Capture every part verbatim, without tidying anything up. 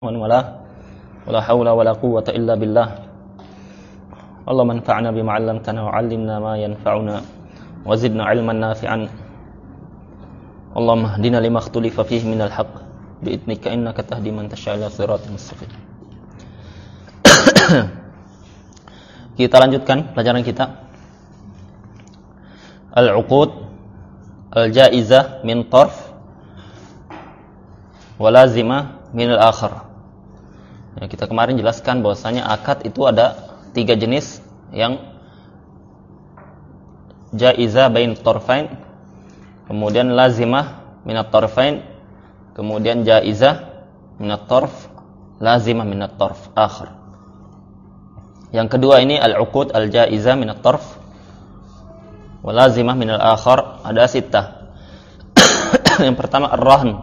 ومن والاه ولا حول ولا قوة إلا بالله اللهم انفعنا بما علمتنا وعلمنا ما ينفعنا وزدنا علما نافعا اللهم اهدنا لما اختلف فيه من الحق بإذنك إنك تهدي من تشاء إلى صراط مستقيم. Kita lanjutkan pelajaran kita Al-Uqud Al-Jaizah min Tarf Walazimah min Al-Akhar. Ya, kita kemarin jelaskan bahwasanya akad itu ada tiga jenis, yang jaizah bain tarfain, kemudian lazimah min at-tarfain, kemudian jaizah min at-tarf, lazimah min at-tarf akhar. Yang kedua ini al-uqud al-jaizah min at-tarf wa lazimah min al-akhar, ada sittah. Yang pertama ar-rahn.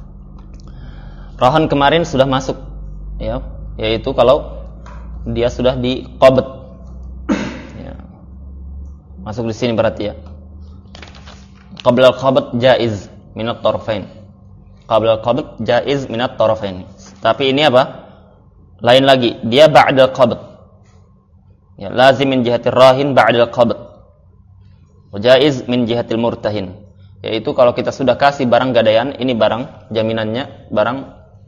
Rahn kemarin sudah masuk, ya, yaitu kalau dia sudah diqabd, ya, masuk di sini berarti ya. Qabla al-qabd jaiz min at-tarfain. Qabla al-qabd jaiz min at-tarfain. Tapi ini apa? Lain lagi, dia ba'da al-qabd. Ya, lazim min jihatir rahin ba'da al-qabd. Wa jaiz min jihatil murtahin. Yaitu kalau kita sudah kasih barang gadaian, ini barang jaminannya, barang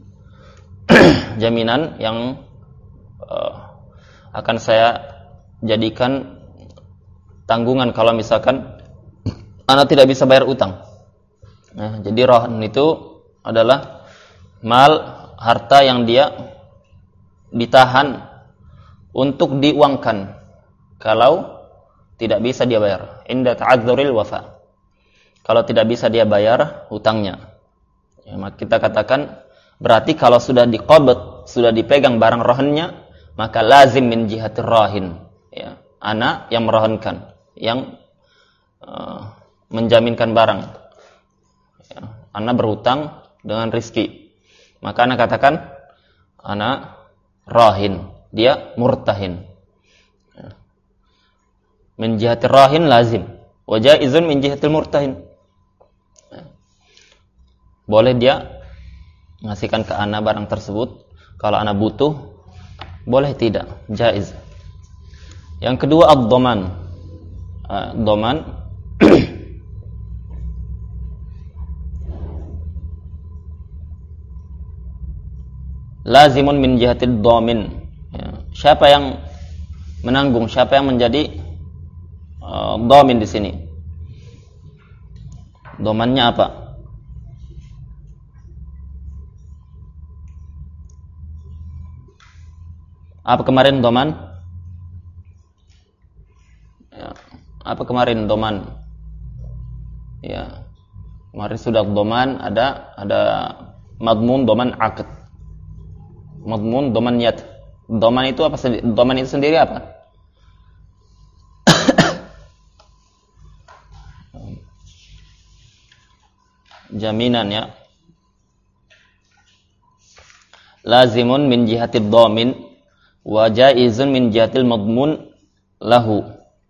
jaminan yang uh, akan saya jadikan tanggungan kalau misalkan anak tidak bisa bayar utang. Nah, jadi rahn itu adalah mal, harta yang dia ditahan untuk diuangkan kalau tidak bisa dia bayar. Inda ta'adzuril wafa. Kalau tidak bisa dia bayar hutangnya, ya, maka kita katakan berarti kalau sudah diqabd, sudah dipegang barang rohannya, maka lazim min jihatir rahin, ya, anak yang merohankan, yang uh, menjaminkan barang, ya, anak berhutang dengan rizki, maka anak katakan anak rahin, dia murtahin, ya. Min jihatir rahin lazim wa jaizun min jihatil murtahin, ya. Boleh dia ngasihkan ke anak barang tersebut kalau anak butuh, boleh tidak, jaiz. Yang kedua ad-dhaman. uh, dhaman lazimun min jihatid dhamin, ya. Siapa yang menanggung, siapa yang menjadi uh, dhamin di sini? Dhamannya apa? Apa kemarin doman? Ya. Apa kemarin doman? Ya. Kemarin sudah doman, ada ada madmun, doman akad. Madmun, doman yad. Doman itu apa? Doman itu sendiri apa? Jaminan, ya. Lazimun min jihatid dhamin wa jaizun min jihatil madmun lahu.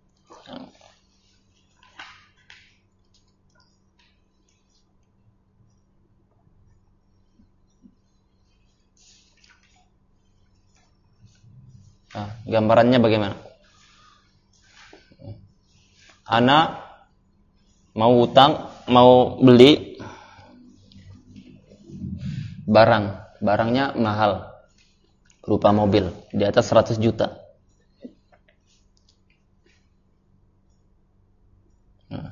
Nah, gambarannya bagaimana? Anak mau utang, mau beli barang, barangnya mahal, berupa mobil di atas seratus juta. Nah.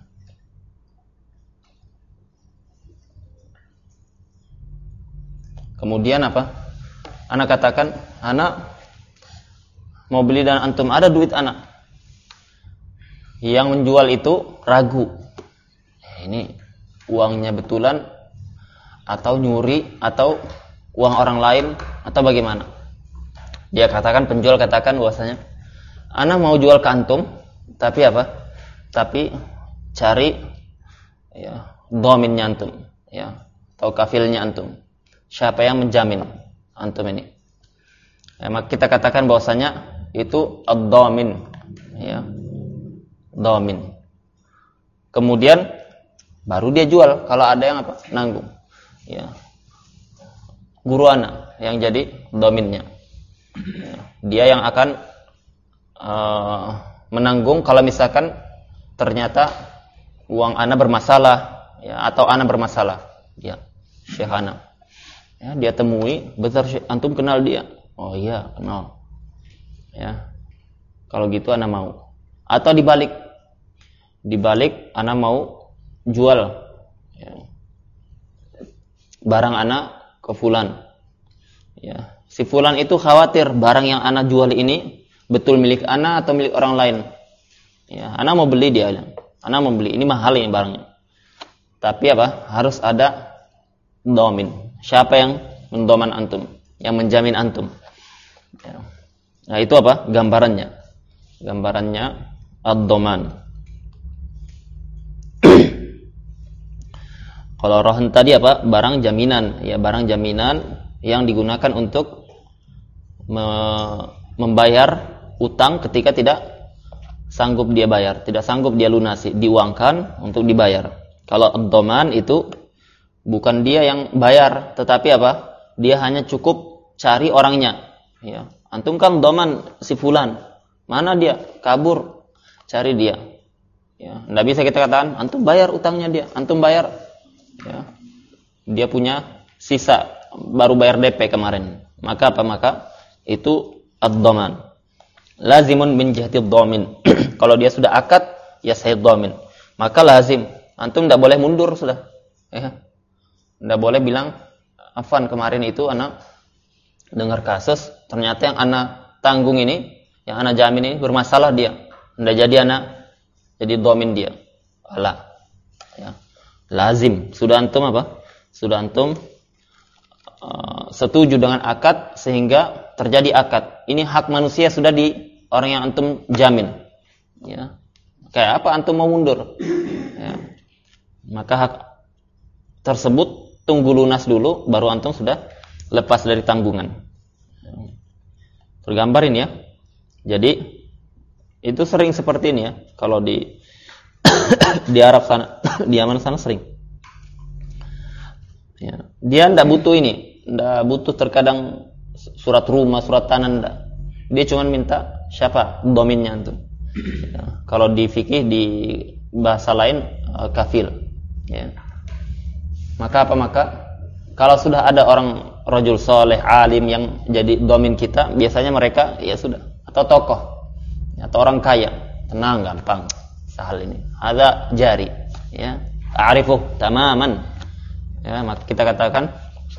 Kemudian apa? Anak katakan, anak mau beli dan antum ada duit anak. Yang menjual itu ragu. Ini uangnya betulan atau nyuri atau uang orang lain atau bagaimana? Dia katakan, penjual katakan bahwasanya anak mau jual ke antum, tapi apa? Tapi cari, ya, dhaminnya antum, ya, atau kafilnya antum. Siapa yang menjamin antum ini? Ya, maka kita katakan bahwasanya itu ad-dhamin, ya, dhamin. Kemudian baru dia jual kalau ada yang apa? Nanggung, ya. guru ana yang jadi dominnya. Dia yang akan uh, menanggung kalau misalkan ternyata uang ana bermasalah, ya, atau ana bermasalah, ya, Syekh ana. Ya, dia temui, betul antum kenal dia? Oh iya, kenal. Ya. Kalau gitu ana mau. Atau dibalik. Dibalik ana mau jual, ya, barang ana ke fulan. Ya. Si fulan itu khawatir barang yang ana jual ini betul milik ana atau milik orang lain. Ya, ana mau beli dia. Ana mau beli, ini mahal ini barangnya. Tapi apa? Harus ada domin. Siapa yang mendoman antum? Yang menjamin antum? Ya. Nah, itu apa? Gambarannya. Gambarannya ad-doman. Kalau rohan tadi apa? Barang jaminan. Ya, barang jaminan yang digunakan untuk me- membayar utang ketika tidak sanggup dia bayar, tidak sanggup dia lunasi, diuangkan untuk dibayar. Kalau ad-doman itu bukan dia yang bayar, tetapi apa? Dia hanya cukup cari orangnya. Ya. Antum kan doman si fulan, mana dia? Kabur, cari dia. Ya. Nggak bisa kita katakan, antum bayar utangnya dia, antum bayar. Ya. Dia punya sisa, baru bayar D P kemarin. Maka apa? Maka itu ad-doman. Lazimun min jihati ad-domin. Kalau dia sudah akad, ya saya domin. Maka lazim. Antum tidak boleh mundur sudah. Ya. Tidak boleh bilang, Afan kemarin itu anak dengar kasus, ternyata yang anak tanggung ini, yang anak jamin ini bermasalah dia. Tidak jadi anak, jadi domin dia. Alah. Ya. Lazim. Sudah antum apa? Sudah antum uh, setuju dengan akad sehingga terjadi akad. Ini hak manusia sudah di orang yang antum jamin. Ya. Kayak apa antum mau mundur? Ya. Maka hak tersebut tunggu lunas dulu, baru antum sudah lepas dari tanggungan. Tergambar ini ya. Jadi itu sering seperti ini ya. Kalau di di Arab sana, di Yaman sana sering. Ya. Dia tidak butuh ini, tidak butuh terkadang surat rumah, surat tanah, tidak. Dia cuma minta siapa dominnya antum. Ya. Kalau di fikih di bahasa lain kafil. Ya. Maka apa? Maka kalau sudah ada orang rajul soleh, alim yang jadi domin kita, biasanya mereka ya sudah, atau tokoh, atau orang kaya, tenang, gampang, sahal ini. Ada jari, ya, arifuh tamaman. Ya, maka kita katakan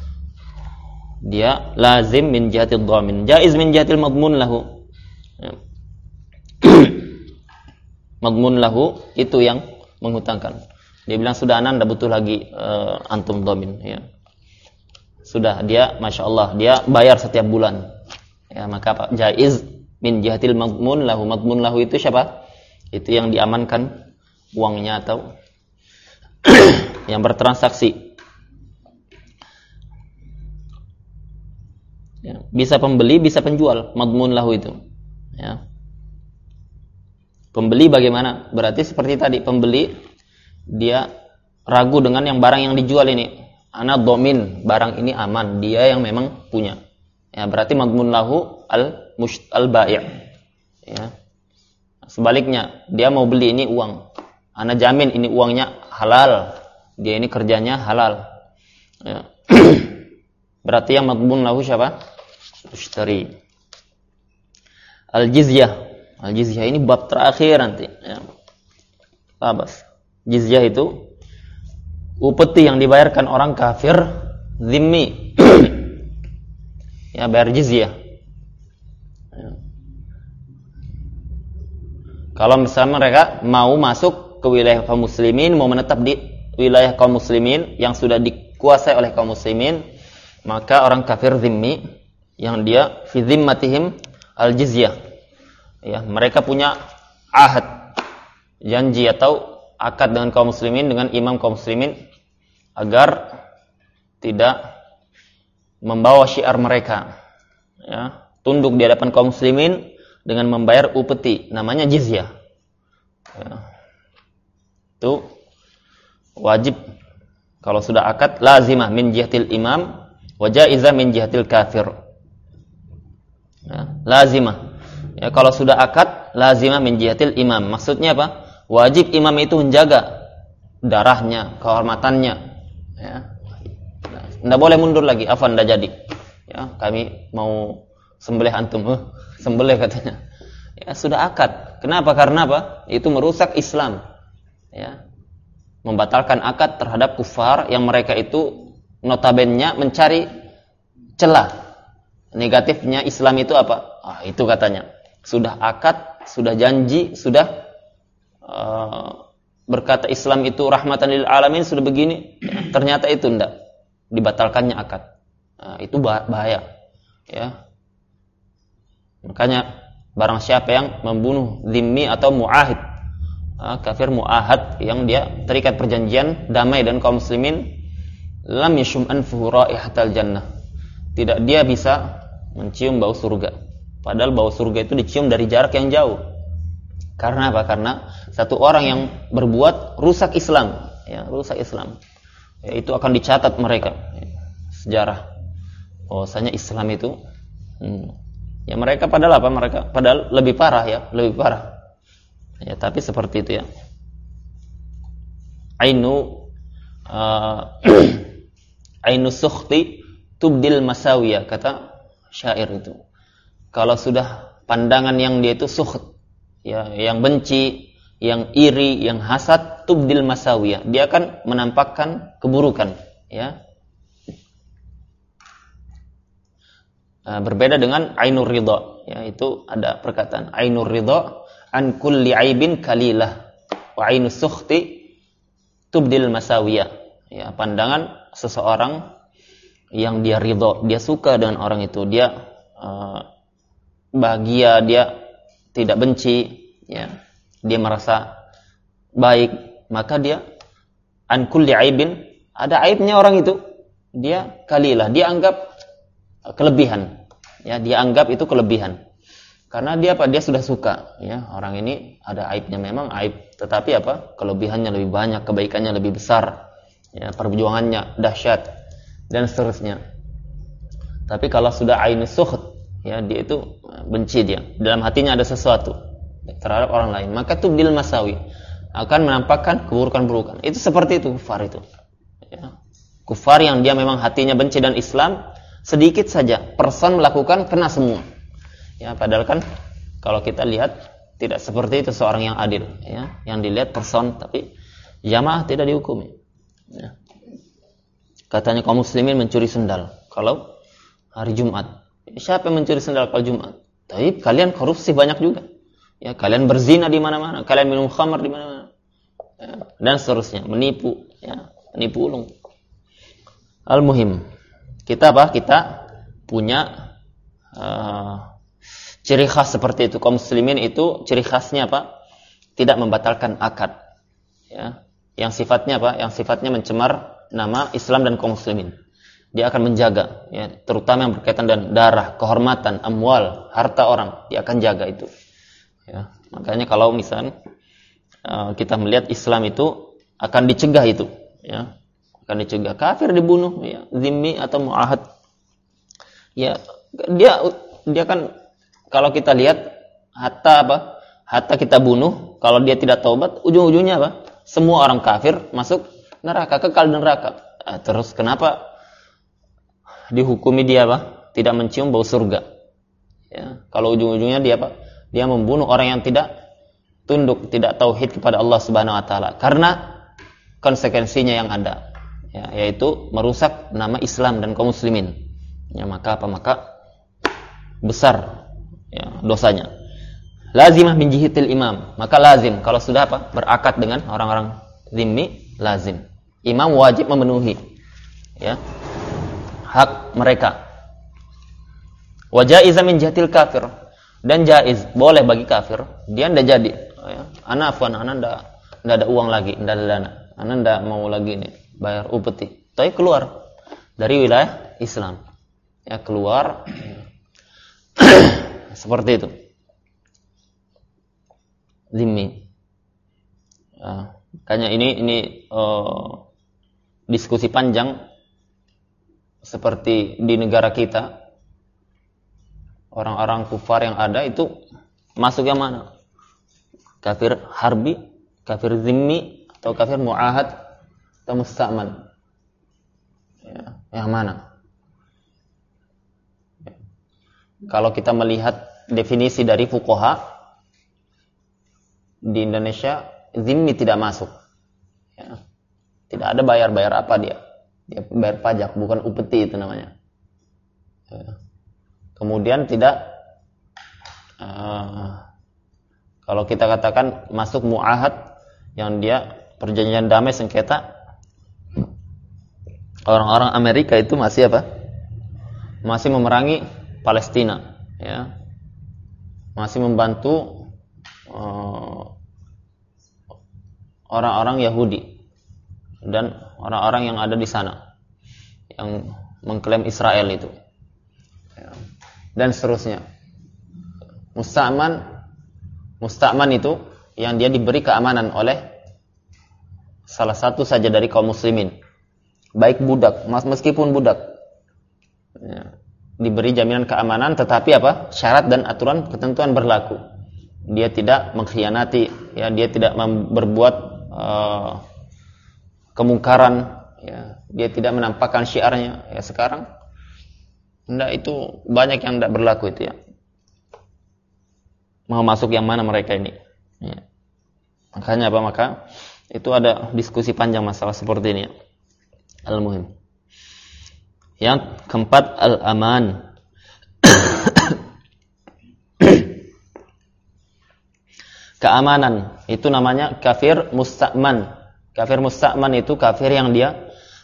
dia lazim min jihatil domin, jaiz min jihatil madmun lahu. Ya. Madmun lahu itu yang menghutangkan. Dia bilang sudah anak tidak butuh lagi uh, antum domin, ya. Sudah dia, masya Allah, dia bayar setiap bulan. Ya, maka apa? Jaiz min jihatil madmun lahu. Madmun lahu itu siapa? Itu yang diamankan uangnya atau yang bertransaksi. Ya, bisa pembeli, bisa penjual. Madmun lahu itu. Ya. Pembeli bagaimana? Berarti seperti tadi, pembeli dia ragu dengan yang barang yang dijual ini. Ana domin, barang ini aman, dia yang memang punya. Ya, berarti madmun lahu al musht al bai'. Ya. Sebaliknya, dia mau beli ini uang. Ana jamin ini uangnya halal. Dia ini kerjanya halal. Ya. Berarti yang madmun lahu siapa? Mushtari. Al jizyah. Al jizyah ini bab terakhir nanti, ya. Labas. Jizyah itu upeti yang dibayarkan orang kafir zimmi. Ya, bayar jizyah. Ya. Kalau misalnya mereka mau masuk ke wilayah kaum muslimin, mau menetap di wilayah kaum muslimin yang sudah dikuasai oleh kaum muslimin, maka orang kafir zimmi yang dia fi zimmatihim al jizyah. Ya, mereka punya ahad, janji atau akad dengan kaum muslimin, dengan imam kaum muslimin, agar tidak membawa syiar mereka, ya, tunduk di hadapan kaum muslimin dengan membayar upeti, namanya jizyah. Ya. Itu wajib. Kalau sudah akad, lazimah min jihatil imam Wa jaizah min jihatil kafir. Ya, lazimah. Ya, kalau sudah akad, lazimah min jihatil imam. Maksudnya apa? Wajib imam itu menjaga darahnya, kehormatannya. Ya. Tidak boleh mundur lagi. Afwan, tidak jadi. Ya, kami mau sembelih antum. Uh, sembelih katanya. Ya, sudah akad. Kenapa? Karena apa? Itu merusak Islam. Ya. Membatalkan akad terhadap kufar yang mereka itu notabene mencari celah. Negatifnya Islam itu apa? Ah, itu katanya. Sudah akad, sudah janji, sudah uh, berkata Islam itu rahmatan lil alamin, sudah begini. Ya, ternyata itu enggak. Dibatalkannya akad. Nah, itu bahaya. Ya. Makanya barang siapa yang membunuh zimmi atau muahid, uh, kafir muahad yang dia terikat perjanjian damai dan kaum muslimin, lam yashum anfuhu raihatal jannah. Tidak dia bisa mencium bau surga. Padahal bau surga itu dicium dari jarak yang jauh. Karena apa? Karena satu orang yang berbuat rusak Islam, ya, rusak Islam. Ya, itu akan dicatat mereka ya, sejarah. Bahwasanya Islam itu hmm, ya mereka padahal apa? Mereka padahal lebih parah ya, lebih parah. Ya, tapi seperti itu ya. Ainu uh, Ainu sukhti tubdil masawiyah, kata syair itu. Kalau sudah pandangan yang dia itu sukht, ya, yang benci, yang iri, yang hasad, tubdil masawiyah, dia akan menampakkan keburukan, ya. Nah, berbeda dengan ainur ridha, ya, itu ada perkataan ainur ridha an kulli aibin kalilah wa ainus sukhti tubdil masawiyah, ya, pandangan seseorang yang dia ridho, dia suka dengan orang itu, dia uh, bahagia, dia tidak benci, ya, dia merasa baik, maka dia an kulli aibin, ada aibnya orang itu, dia kalilah, dia anggap kelebihan, ya, dia anggap itu kelebihan, karena dia apa? Dia sudah suka, ya, orang ini ada aibnya, memang aib, tetapi apa? Kelebihannya lebih banyak, kebaikannya lebih besar, ya, perjuangannya dahsyat dan seterusnya. Tapi kalau sudah ainus sukht, ya, dia itu benci, dia dalam hatinya ada sesuatu terhadap orang lain, maka tubdil masawi, akan menampakkan keburukan-keburukan. Itu seperti itu kufar itu, ya. Kufar yang dia memang hatinya benci dan Islam, sedikit saja person melakukan kena semua, ya. Padahal kan kalau kita lihat tidak seperti itu seorang yang adil, ya. Yang dilihat person, tapi jamaah tidak dihukumi, ya. Katanya kaum muslimin mencuri sendal kalau hari Jumat. Siapa yang mencuri sendal kalau Jumat? Tapi kalian korupsi banyak juga. Ya, kalian berzina di mana-mana, kalian minum khamar di mana-mana. Ya, dan seterusnya, menipu, ya, menipu ulung. Al-muhim, kita apa? Kita punya uh, ciri khas seperti itu. Kaum muslimin itu ciri khasnya apa? Tidak membatalkan akad. Ya, yang sifatnya apa? Yang sifatnya mencemar nama Islam dan kaum muslimin. Dia akan menjaga, ya, terutama yang berkaitan dengan darah, kehormatan, amwal, harta orang, dia akan jaga itu. Ya, makanya kalau misalnya uh, kita melihat Islam itu akan dicegah itu, ya, akan dicegah. Kafir dibunuh, ya, zimmi atau muahad, ya, dia dia kan kalau kita lihat hatta apa, hatta kita bunuh, kalau dia tidak taubat, ujung-ujungnya apa? Semua orang kafir masuk neraka, kekal di neraka. Nah, terus kenapa dihukumi dia apa? Tidak mencium bau surga. Ya, kalau ujung-ujungnya dia apa? Dia membunuh orang yang tidak tunduk, tidak tauhid kepada Allah Subhanahu wa taala. Karena konsekuensinya yang ada, ya, yaitu merusak nama Islam dan kaum muslimin. Ya, maka apa? Maka besar, ya, dosanya. Lazimah min jihatil imam. Maka lazim kalau sudah apa? Berakad dengan orang-orang zimmi, lazim. Imam wajib memenuhi, ya, hak mereka. Wa jaiza min jihatil kafir, dan jaiz boleh bagi kafir, dia ndak jadi, ya. Ana afwan, ana ndak ndak ada uang lagi, ndak ada dana. Ana ndak mau lagi nih bayar upeti. Tapi keluar dari wilayah Islam. Ya, keluar seperti itu. Zimmi. Ya, makanya ini ini uh, diskusi panjang seperti di negara kita, orang-orang kufar yang ada itu masuk yang mana? Kafir harbi, kafir zimmi, atau kafir mu'ahad, atau musta'man? Ya, yang mana? Ya. Kalau kita melihat definisi dari fuqaha di Indonesia, zimmi tidak masuk. Ya. Tidak ada bayar-bayar apa dia. Dia bayar pajak, bukan upeti itu namanya. Ya. Kemudian tidak, uh, kalau kita katakan masuk mu'ahad, yang dia perjanjian damai sengketa, orang-orang Amerika itu masih apa? Masih memerangi Palestina, ya, masih membantu uh, orang-orang Yahudi dan orang-orang yang ada di sana yang mengklaim Israel itu, ya, dan seterusnya. Musta'man, musta'man itu yang dia diberi keamanan oleh salah satu saja dari kaum muslimin, baik budak, meskipun budak, ya, diberi jaminan keamanan, tetapi apa? Syarat dan aturan ketentuan berlaku. Dia tidak mengkhianati, ya, dia tidak berbuat uh, kemungkaran, ya, dia tidak menampakkan syiarnya. Ya, sekarang enggak, itu banyak yang tidak berlaku itu, ya. Mau masuk yang mana mereka ini? Ya. Makanya apa? Maka itu ada diskusi panjang masalah seperti ini, ya. Al-muhim. Yang keempat, al-aman. Keamanan. Itu namanya kafir musta'man. Kafir musta'man itu kafir yang dia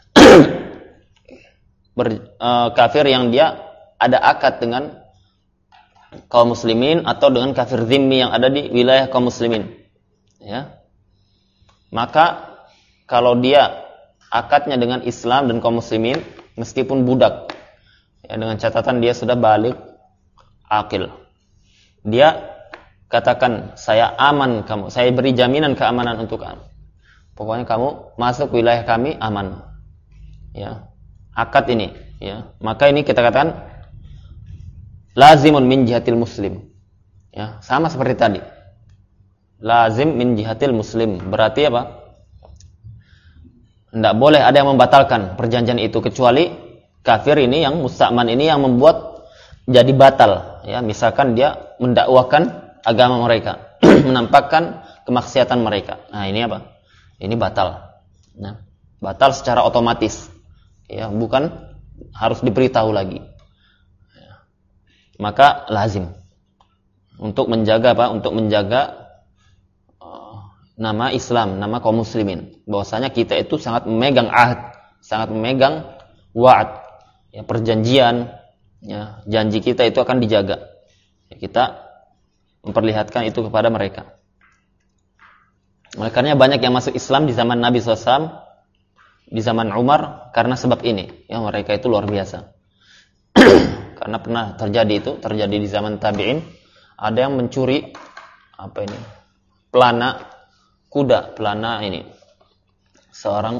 ber, uh, kafir yang dia ada akad dengan kaum muslimin, atau dengan kafir zimmi yang ada di wilayah kaum muslimin, ya. Maka kalau dia akadnya dengan Islam dan kaum muslimin, meskipun budak, ya, dengan catatan dia sudah balik akil, dia katakan, saya aman kamu, saya beri jaminan keamanan untuk kamu, pokoknya kamu masuk wilayah kami aman, ya, akad ini, ya, maka ini kita katakan lazimun min jihatil muslim, ya, sama seperti tadi, lazim min jihatil muslim, berarti apa? Tidak boleh ada yang membatalkan perjanjian itu, kecuali kafir ini, yang musta'man ini, yang membuat jadi batal, ya, misalkan dia mendakwakan agama mereka, menampakkan kemaksiatan mereka. Nah, ini apa? Ini batal. Nah, batal secara otomatis, ya, bukan harus diberitahu lagi. Ya. Maka lazim untuk menjaga apa? Untuk menjaga uh, nama Islam, nama kaum muslimin, bahwasanya kita itu sangat memegang ahad, sangat memegang wa'ad, ya, perjanjian, ya, janji kita itu akan dijaga. Ya, kita memperlihatkan itu kepada mereka. Oleh karena banyak yang masuk Islam di zaman Nabi shallallahu alaihi wasallam, di zaman Umar, karena sebab ini, ya, mereka itu luar biasa. Karena pernah terjadi itu, terjadi di zaman tabi'in, ada yang mencuri apa ini? Pelana kuda, pelana ini. Seorang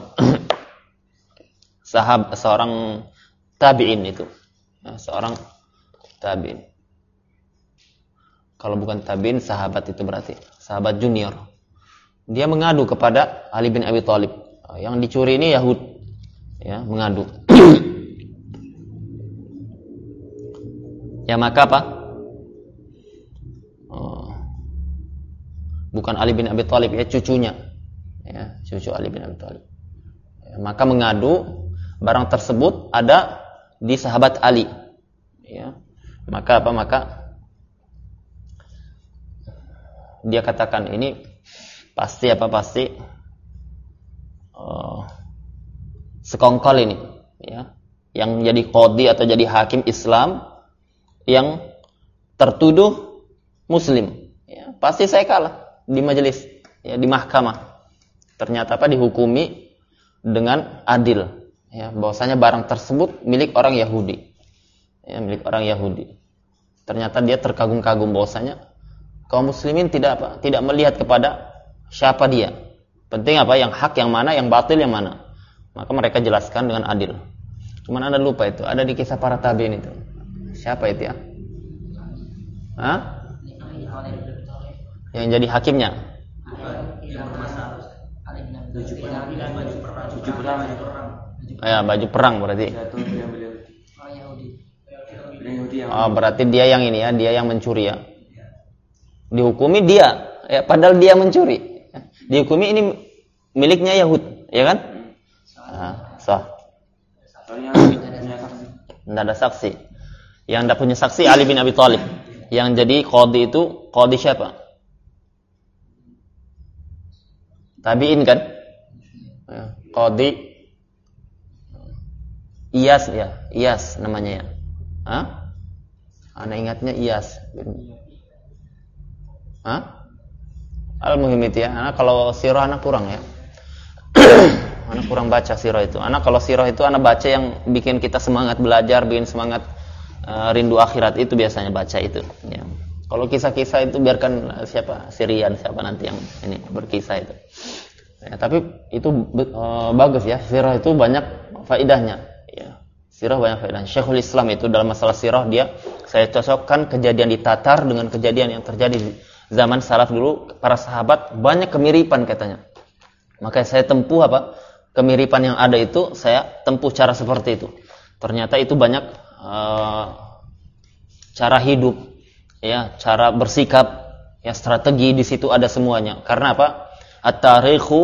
sahab, seorang tabi'in itu. Ya, seorang tabi'in. Kalau bukan tabi'in, sahabat itu berarti, sahabat junior. Dia mengadu kepada Ali bin Abi Thalib. Yang dicuri ini Yahud, ya, mengadu. Ya, maka apa? Oh, bukan Ali bin Abi Thalib, ya, cucunya, ya, cucu Ali bin Abi Thalib. Ya, maka mengadu barang tersebut ada di sahabat Ali, ya. Maka apa? Maka dia katakan ini pasti apa? Pasti uh, sekongkol ini, ya, yang jadi qadhi atau jadi hakim Islam yang tertuduh Muslim, ya, pasti saya kalah di majelis, ya, di mahkamah. Ternyata apa? Dihukumi dengan adil, ya, bahwasanya barang tersebut milik orang Yahudi, ya, milik orang Yahudi. Ternyata dia terkagum-kagum bahwasanya kaum muslimin tidak apa? Tidak melihat kepada siapa dia. Penting apa? Yang hak yang mana, yang batil yang mana. Maka mereka jelaskan dengan adil. Cuman Anda lupa itu, ada di kisah para tabi'in itu. Siapa itu ya? Hah? Yang jadi hakimnya? Baju perang. Ya, baju perang berarti. Oh, berarti dia yang ini ya, dia yang mencuri ya. Dihukumi dia, ya, padahal dia mencuri. Dihukumi ini miliknya Yahud, ya kan? Nah, sah. Tidak ada saksi. Yang tidak punya saksi Ali bin Abi Thalib. Yang jadi qadhi itu qadhi siapa? Tabi'in kan? Qadhi Iyas ya, Iyas namanya ya. Hah? Ana ingatnya Iyas. Hah? Al-muhim itu ya. Anak kalau sirah anak kurang ya. Anak kurang baca sirah itu. Anak kalau sirah itu anak baca yang bikin kita semangat belajar, bikin semangat uh, rindu akhirat itu biasanya baca itu. Ya. Kalau kisah-kisah itu biarkan uh, siapa Sirian siapa nanti yang ini berkisah itu. Ya, tapi itu uh, bagus ya. Sirah itu banyak faedahnya. Ya. Sirah banyak faedahnya. Syekhul Islam itu dalam masalah sirah dia saya cocokkan kejadian di Tatar dengan kejadian yang terjadi di zaman salaf dulu. Para sahabat banyak kemiripan katanya. Maka saya tempuh apa? Kemiripan yang ada itu saya tempuh cara seperti itu. Ternyata itu banyak uh, cara hidup, ya, cara bersikap, ya, strategi di situ ada semuanya. Karena apa? At-tarikhu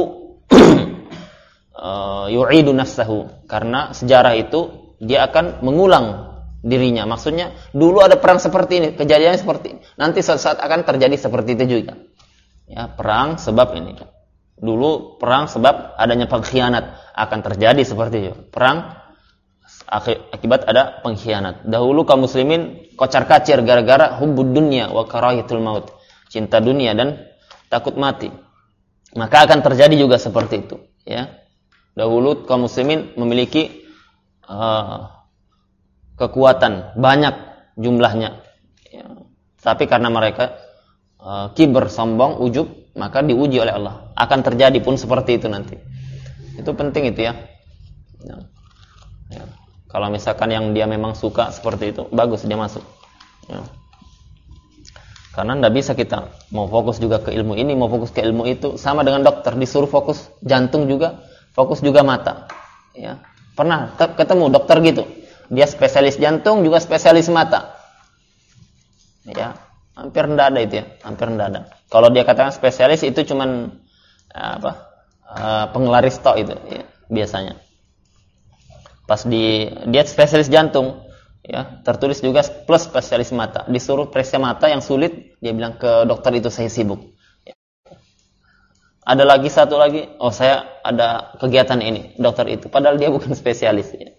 uh, yu'idu nafsahu. Karena sejarah itu dia akan mengulang dirinya. Maksudnya dulu ada perang seperti ini, kejadiannya seperti ini. Nanti suatu saat akan terjadi seperti itu juga. Ya, perang sebab ini. Dulu perang sebab adanya pengkhianat, akan terjadi seperti itu. Perang akibat ada pengkhianat. Dahulu kaum muslimin kocar-kacir gara-gara hubbud dunya wa karahiyatul maut. Cinta dunia dan takut mati. Maka akan terjadi juga seperti itu, ya. Dahulu kaum muslimin memiliki uh, kekuatan banyak jumlahnya. Ya. Tapi karena mereka uh, kiber, sombong, ujub, maka diuji oleh Allah. Akan terjadi pun seperti itu nanti. Itu penting itu ya. Ya. Ya. Kalau misalkan yang dia memang suka seperti itu, bagus dia masuk. Ya. Karena tidak bisa kita mau fokus juga ke ilmu ini, mau fokus ke ilmu itu. Sama dengan dokter, disuruh fokus jantung juga, fokus juga mata. Ya. Pernah ketemu dokter gitu. Dia spesialis jantung juga spesialis mata. Ya. Hampir tidak ada itu ya, hampir tidak ada. Kalau dia katakan spesialis itu cuman apa? Uh, penglaris tok itu ya, biasanya. Pas di dia spesialis jantung, ya, tertulis juga plus spesialis mata. Disuruh periksa mata yang sulit, dia bilang ke dokter itu saya sibuk. Ya. Ada lagi satu lagi, oh saya ada kegiatan ini, dokter itu. Padahal dia bukan spesialis. Ya.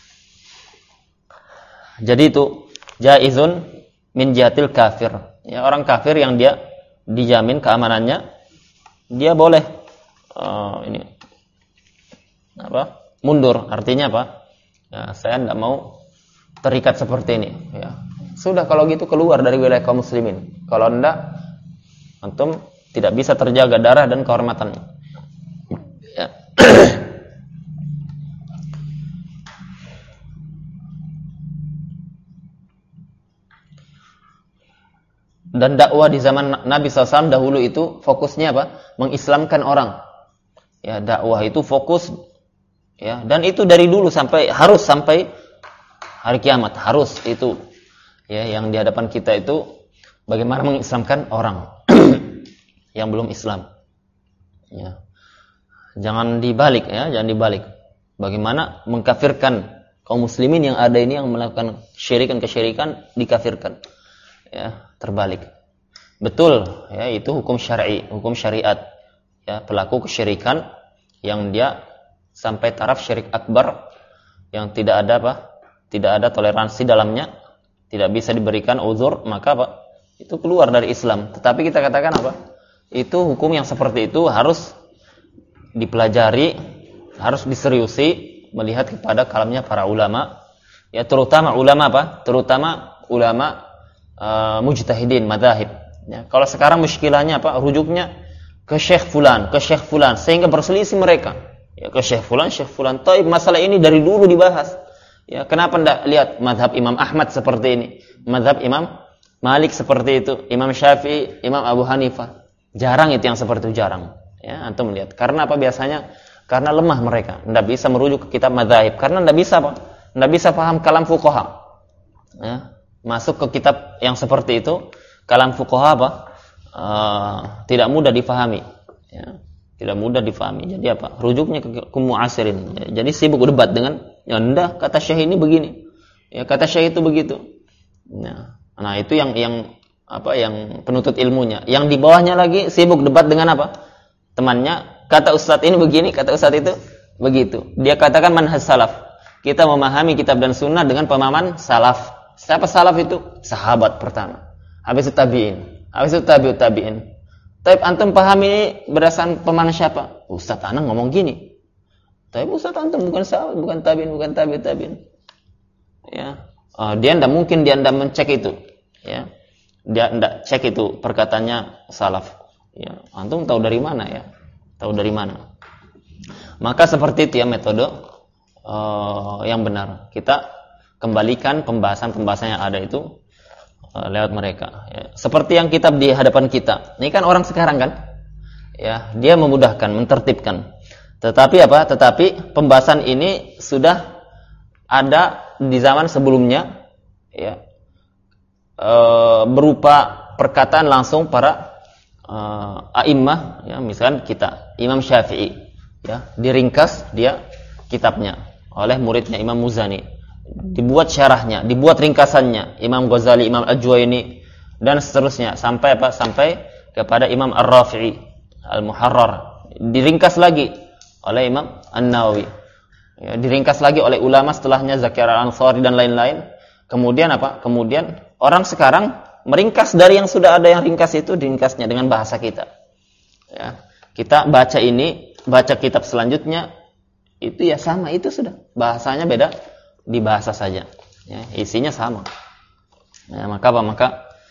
Jadi itu jaizun min jihatil kafir. Ya, orang kafir yang dia dijamin keamanannya, dia boleh uh, ini apa? Mundur. Artinya apa? Ya, saya tidak mau terikat seperti ini. Ya. Sudah kalau gitu keluar dari wilayah kaum muslimin. Kalau tidak, antum tidak bisa terjaga darah dan kehormatannya. Ya. Dan dakwah di zaman Nabi shallallahu alaihi wasallam dahulu itu fokusnya apa? Mengislamkan orang. Ya, dakwah itu fokus, ya, dan itu dari dulu sampai harus sampai hari kiamat harus itu, ya, yang di hadapan kita itu bagaimana mengislamkan orang yang belum Islam. Ya. Jangan dibalik, ya, jangan dibalik. Bagaimana mengkafirkan kaum muslimin yang ada ini yang melakukan syirikan-kesyirikan dikafirkan. Ya, terbalik. Betul, ya, itu hukum syar'i, hukum syariat. Ya, pelaku kesyirikan yang dia sampai taraf syirik akbar yang tidak ada apa? Tidak ada toleransi dalamnya, tidak bisa diberikan uzur, maka apa? Itu keluar dari Islam. Tetapi kita katakan apa? Itu hukum yang seperti itu harus dipelajari, harus diseriusi melihat kepada kalamnya para ulama. Ya, terutama ulama apa? Terutama ulama Uh, mujtahidin, madzhab. Ya, kalau sekarang muskilahnya apa? Rujuknya ke Syekh Fulan, ke Syekh Fulan, sehingga berselisih mereka. Ya, ke Syekh Fulan, Syekh Fulan. Taib masalah ini dari dulu dibahas. Ya, kenapa enggak lihat mazhab Imam Ahmad seperti ini, mazhab Imam Malik seperti itu, Imam Syafi'i, Imam Abu Hanifah. Jarang itu yang seperti itu, jarang. Ya, antum lihat. Karena apa biasanya? Karena lemah mereka, enggak bisa merujuk ke kitab mazhab, karena enggak bisa, Pak. Enggak bisa paham kalam fuqaha. Ya, masuk ke kitab yang seperti itu, kalam fuqaha apa? Uh, tidak mudah difahami. Ya, tidak mudah difahami. Jadi apa? Rujuknya ke, ke mu'asirin. Ya, jadi sibuk debat dengan ya enggak, kata Syekh ini begini. Ya, kata Syekh itu begitu. Nah, nah itu yang yang apa yang penuntut ilmunya. Yang di bawahnya lagi sibuk debat dengan apa? Temannya, kata Ustadz ini begini, kata Ustadz itu begitu. Dia katakan manhaj salaf. Kita memahami kitab dan sunnah dengan pemahaman salaf. Siapa salaf itu? Sahabat pertama. Habis itu tabi'in. Habis itu tabi'ut tabi'in. Tapi antum pahami berdasarkan pemahaman siapa? Ustadz Anang ngomong gini. Tapi Ustadz antum bukan sahabat, bukan tabi'in, bukan tabi'ut tabi'in. Ya. Oh, dia tidak mungkin dia tidak mencek itu. Ya. Dia tidak cek itu perkataannya salaf. Ya, antum tahu dari mana ya? Tahu dari mana? Maka seperti itu ya metode uh, yang benar. Kita kembalikan pembahasan-pembahasan yang ada itu uh, lewat mereka. Ya. Seperti yang kitab di hadapan kita. Ini kan orang sekarang kan, ya dia memudahkan, mentertibkan. Tetapi apa? Tetapi pembahasan ini sudah ada di zaman sebelumnya, ya uh, berupa perkataan langsung para Uh, a'immah, ya, misalkan kita Imam Syafi'i, ya, diringkas dia kitabnya oleh muridnya Imam Muzani, dibuat syarahnya, dibuat ringkasannya Imam Ghazali, Imam Al-Juwaini dan seterusnya sampai apa? Sampai kepada Imam Ar-Rafi'i Al-Muharrar, diringkas lagi oleh Imam An-Nawawi, ya, diringkas lagi oleh ulama setelahnya Zakaria Al-Ansari dan lain-lain. Kemudian apa? Kemudian orang sekarang meringkas dari yang sudah ada yang ringkas itu, diringkasnya dengan bahasa kita. Ya, kita baca ini, baca kitab selanjutnya, itu ya sama, itu sudah. Bahasanya beda, di bahasa saja. Ya, isinya sama. Ya, maka apa? Maka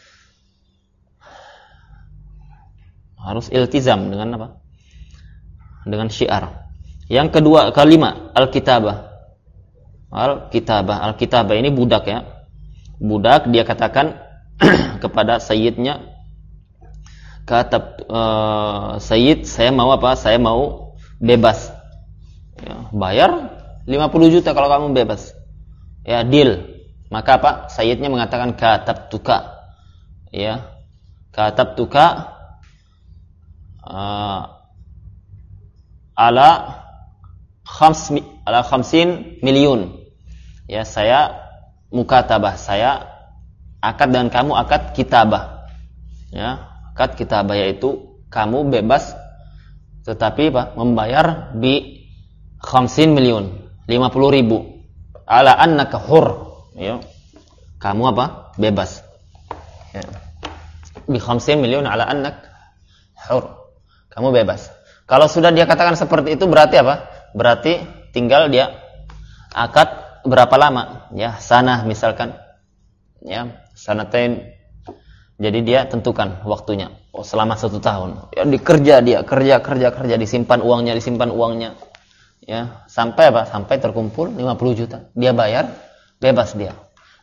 harus iltizam dengan apa? Dengan syiar. Yang kedua, kelima, al-kitabah. Al-kitabah. Al-kitabah ini budak ya. Budak, dia katakan kepada sayyidnya, kata uh, sayyid, saya mau apa? Saya mau bebas. Ya, bayar lima puluh juta kalau kamu bebas. Ya, deal. Maka apa? Sayyidnya mengatakan katab tuka. Ya. Katab tuka uh, ala khams ala khamsin miliun. Ya, saya mukatabah, saya akad dengan kamu, akad kitabah. Ya, akad kitabah yaitu kamu bebas tetapi apa? Membayar bi khamsin miliun, lima puluh ribu. Ala annaka hur. Ya. Kamu apa? Bebas. Ya. Bi khamsin miliun ala annak hur. Kamu bebas. Kalau sudah dia katakan seperti itu berarti apa? Berarti tinggal dia akad berapa lama? Ya, sanah misalkan. Ya, sanatain. Jadi dia tentukan waktunya. Oh, selama satu tahun. Ya, dikerja dia, kerja, kerja, kerja, disimpan uangnya, disimpan uangnya. Ya, sampai apa? Sampai terkumpul lima puluh juta. Dia bayar, bebas dia.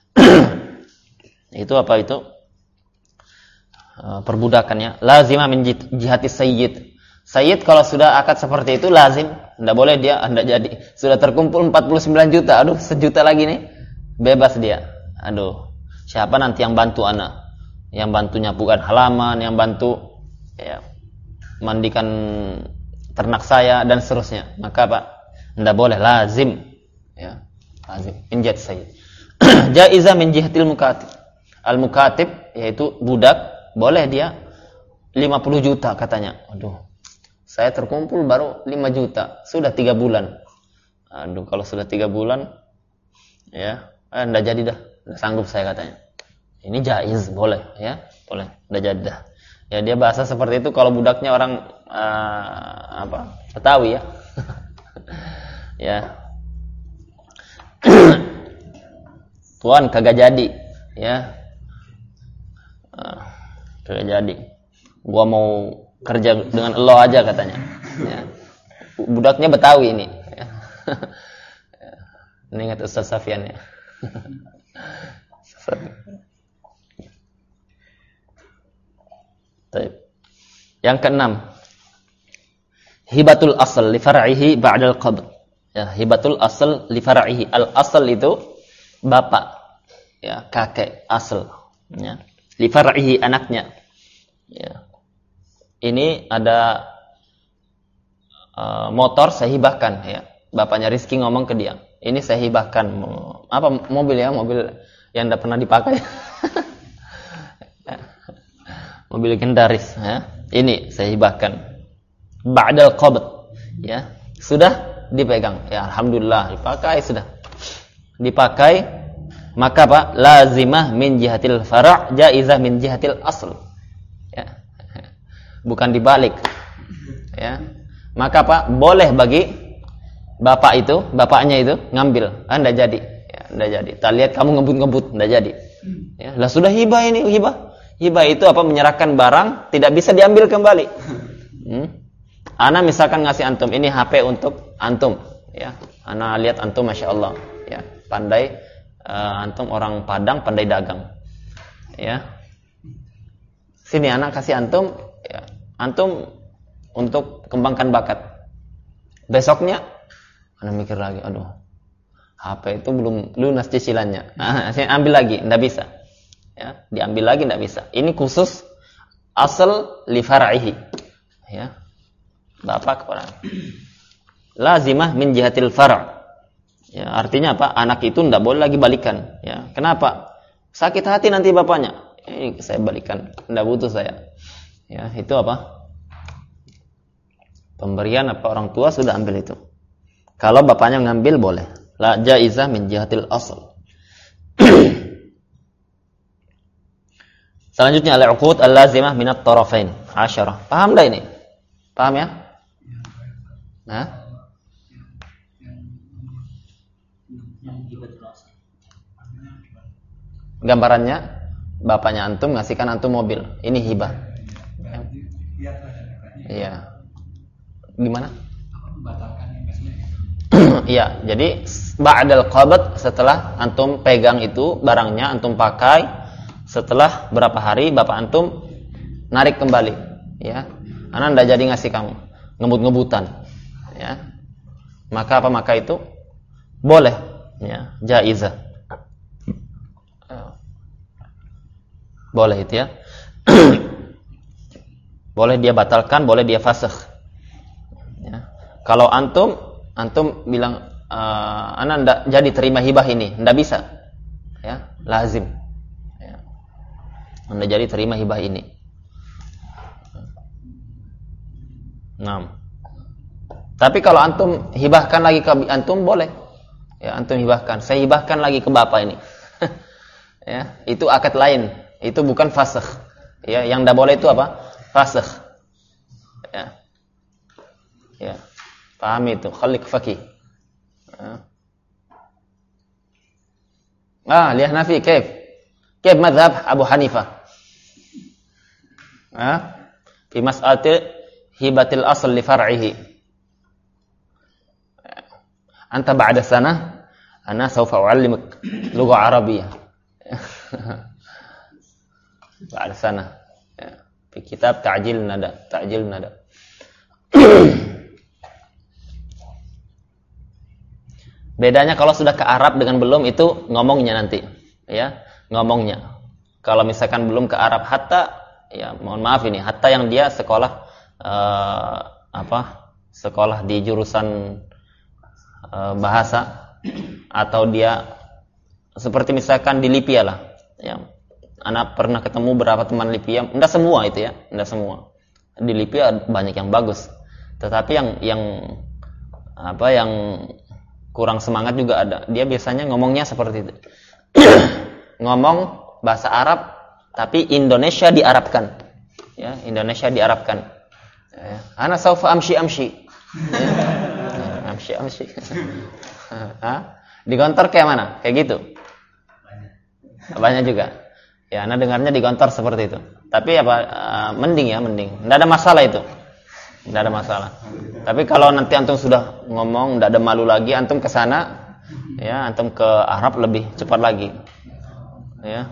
Itu apa itu? Perbudakannya. Lazimah min jihati sayyid. Sayyid kalau sudah akad seperti itu lazim, enggak boleh dia enggak jadi. Sudah terkumpul empat puluh sembilan juta. Aduh, sejuta lagi nih. Bebas dia. Aduh. Siapa nanti yang bantu anak? Yang bantu nyapukan halaman, yang bantu ya, mandikan ternak saya dan seterusnya. Maka Pak, enggak boleh, lazim. Ya, lazim. Injat sayyid. Jaizah min jihatil mukatib. Al-mukatib yaitu budak, boleh dia lima puluh juta katanya. Aduh. Saya terkumpul baru lima juta, sudah tiga bulan. Aduh, kalau sudah tiga bulan ya, eh, enggak jadi dah. Nggak sanggup saya katanya. Ini jaiz, boleh ya, boleh. Udah jadi dah. Ya dia bahasa seperti itu kalau budaknya orang uh, apa? Betawi ya. Ya. Tuan kagak jadi, ya. Uh, kagak jadi. Gua mau kerja dengan elo aja katanya. Ya. Budaknya Betawi ini. Ya. Ini ingat Ustaz Safian ya. Yang keenam, hibatul asl li far'ihi ba'dal qabd. Ya, hibatul asl li far'ihi. Al asl itu bapak, ya, kakek asl, ya. Li far'ihi anaknya. Ya. Ini ada uh, motor saya hibahkan, ya. Bapaknya Rizky ngomong ke dia, ini saya hibahkan apa mobil ya, mobil yang tidak pernah dipakai. Mobil legendaris, ya. Ini saya hibahkan. Ba'dal qabd, ya. Sudah dipegang. Ya, alhamdulillah dipakai sudah. Dipakai, maka Pak, lazimah min jihatil fara', jaizah min jihatil asl. Ya. Bukan dibalik. Ya. Maka Pak, boleh bagi bapak itu, bapaknya itu ngambil. Ah, enggak jadi. Ya, enggak jadi. Tak lihat kamu ngebut-ngebut, enggak jadi. Ya, lah sudah hibah ini, hibah. Hibah itu apa? Menyerahkan barang tidak bisa diambil kembali. Hmm? Ana misalkan ngasih antum ini H P untuk antum, ya. Ana lihat antum masya Allah, ya, pandai uh, antum orang Padang pandai dagang, ya. Sini ana kasih antum, ya. Antum untuk kembangkan bakat. Besoknya ana mikir lagi, aduh, H P itu belum lunas cicilannya. Nah, saya ambil lagi, ndak bisa. Ya, diambil lagi tidak bisa. Ini khusus asal li far'ihi. Ya. Bapak kepada lazimah min jihatil far'. Ya, artinya apa? Anak itu tidak boleh lagi balikan. Ya. Kenapa? Sakit hati nanti bapaknya. Eh, saya balikan, tidak butuh saya. Ya, itu apa? Pemberian apa orang tua sudah ambil itu. Kalau bapaknya ngambil boleh. La jaizah min jihatil asl. Selanjutnya al-uqud al-lazimah minat tarafain asyarah. Paham dah ini? Paham ya? Hah? Gambarannya bapaknya antum ngasihkan antum mobil. Ini hibah. Iya. Gimana? Iya, jadi ba'dal qabd, setelah antum pegang itu barangnya, antum pakai. Setelah berapa hari bapak antum narik kembali, ya. Ana ndak jadi ngasih kamu, ngebut-ngebutan, ya. Maka apa maka itu boleh, ya, jaizah. Boleh itu ya. Boleh dia batalkan, boleh dia fasakh. Ya. Kalau antum antum bilang uh, ana ndak jadi terima hibah ini, ndak bisa. Ya, lazim. Anda jadi terima hibah ini. Nah. Tapi kalau antum hibahkan lagi ke antum boleh. Ya, antum hibahkan. Saya hibahkan lagi ke bapak ini. Ya, itu akad lain. Itu bukan fasakh. Ya, yang enggak boleh itu apa? Fasakh. Ya. Ya. Paham itu? Khaliq faqih. Ya. Ah, lihat Nafi, kaif? Kaif mazhab Abu Hanifah? Ah, fi mas'alati hibatil asl li far'ihi. Anta ba'da sana ana sawfa u'allimuk lugha arabiyyah. Ba'da sana. Ya, fi kitab ta'jil nada, ta'jil nada. Bedanya kalau sudah ke Arab dengan belum itu ngomongnya nanti, ya, ngomongnya. Kalau misalkan belum ke Arab hatta, ya mohon maaf ini, hatta yang dia sekolah uh, apa sekolah di jurusan uh, bahasa atau dia seperti misalkan di Libya lah, ya, anak pernah ketemu beberapa teman Libya, enggak semua itu ya, enggak semua di Libya banyak yang bagus, tetapi yang yang apa yang kurang semangat juga ada, dia biasanya ngomongnya seperti itu. Ngomong bahasa Arab tapi Indonesia diarabkan, ya, Indonesia diarabkan. Ya. Ana saufa amshi amshi, ya. amshi amshi. Hah? Di Gontor kayak mana? Kayak gitu? Banyak. Banyak juga. Ya, ana dengarnya di Gontor seperti itu. Tapi apa? Uh, mending ya, mending. Nggak ada masalah itu. Nggak ada masalah. Tapi kalau nanti antum sudah ngomong, nggak ada malu lagi, antum kesana Ya, antum ke Arab lebih cepat lagi. Ya.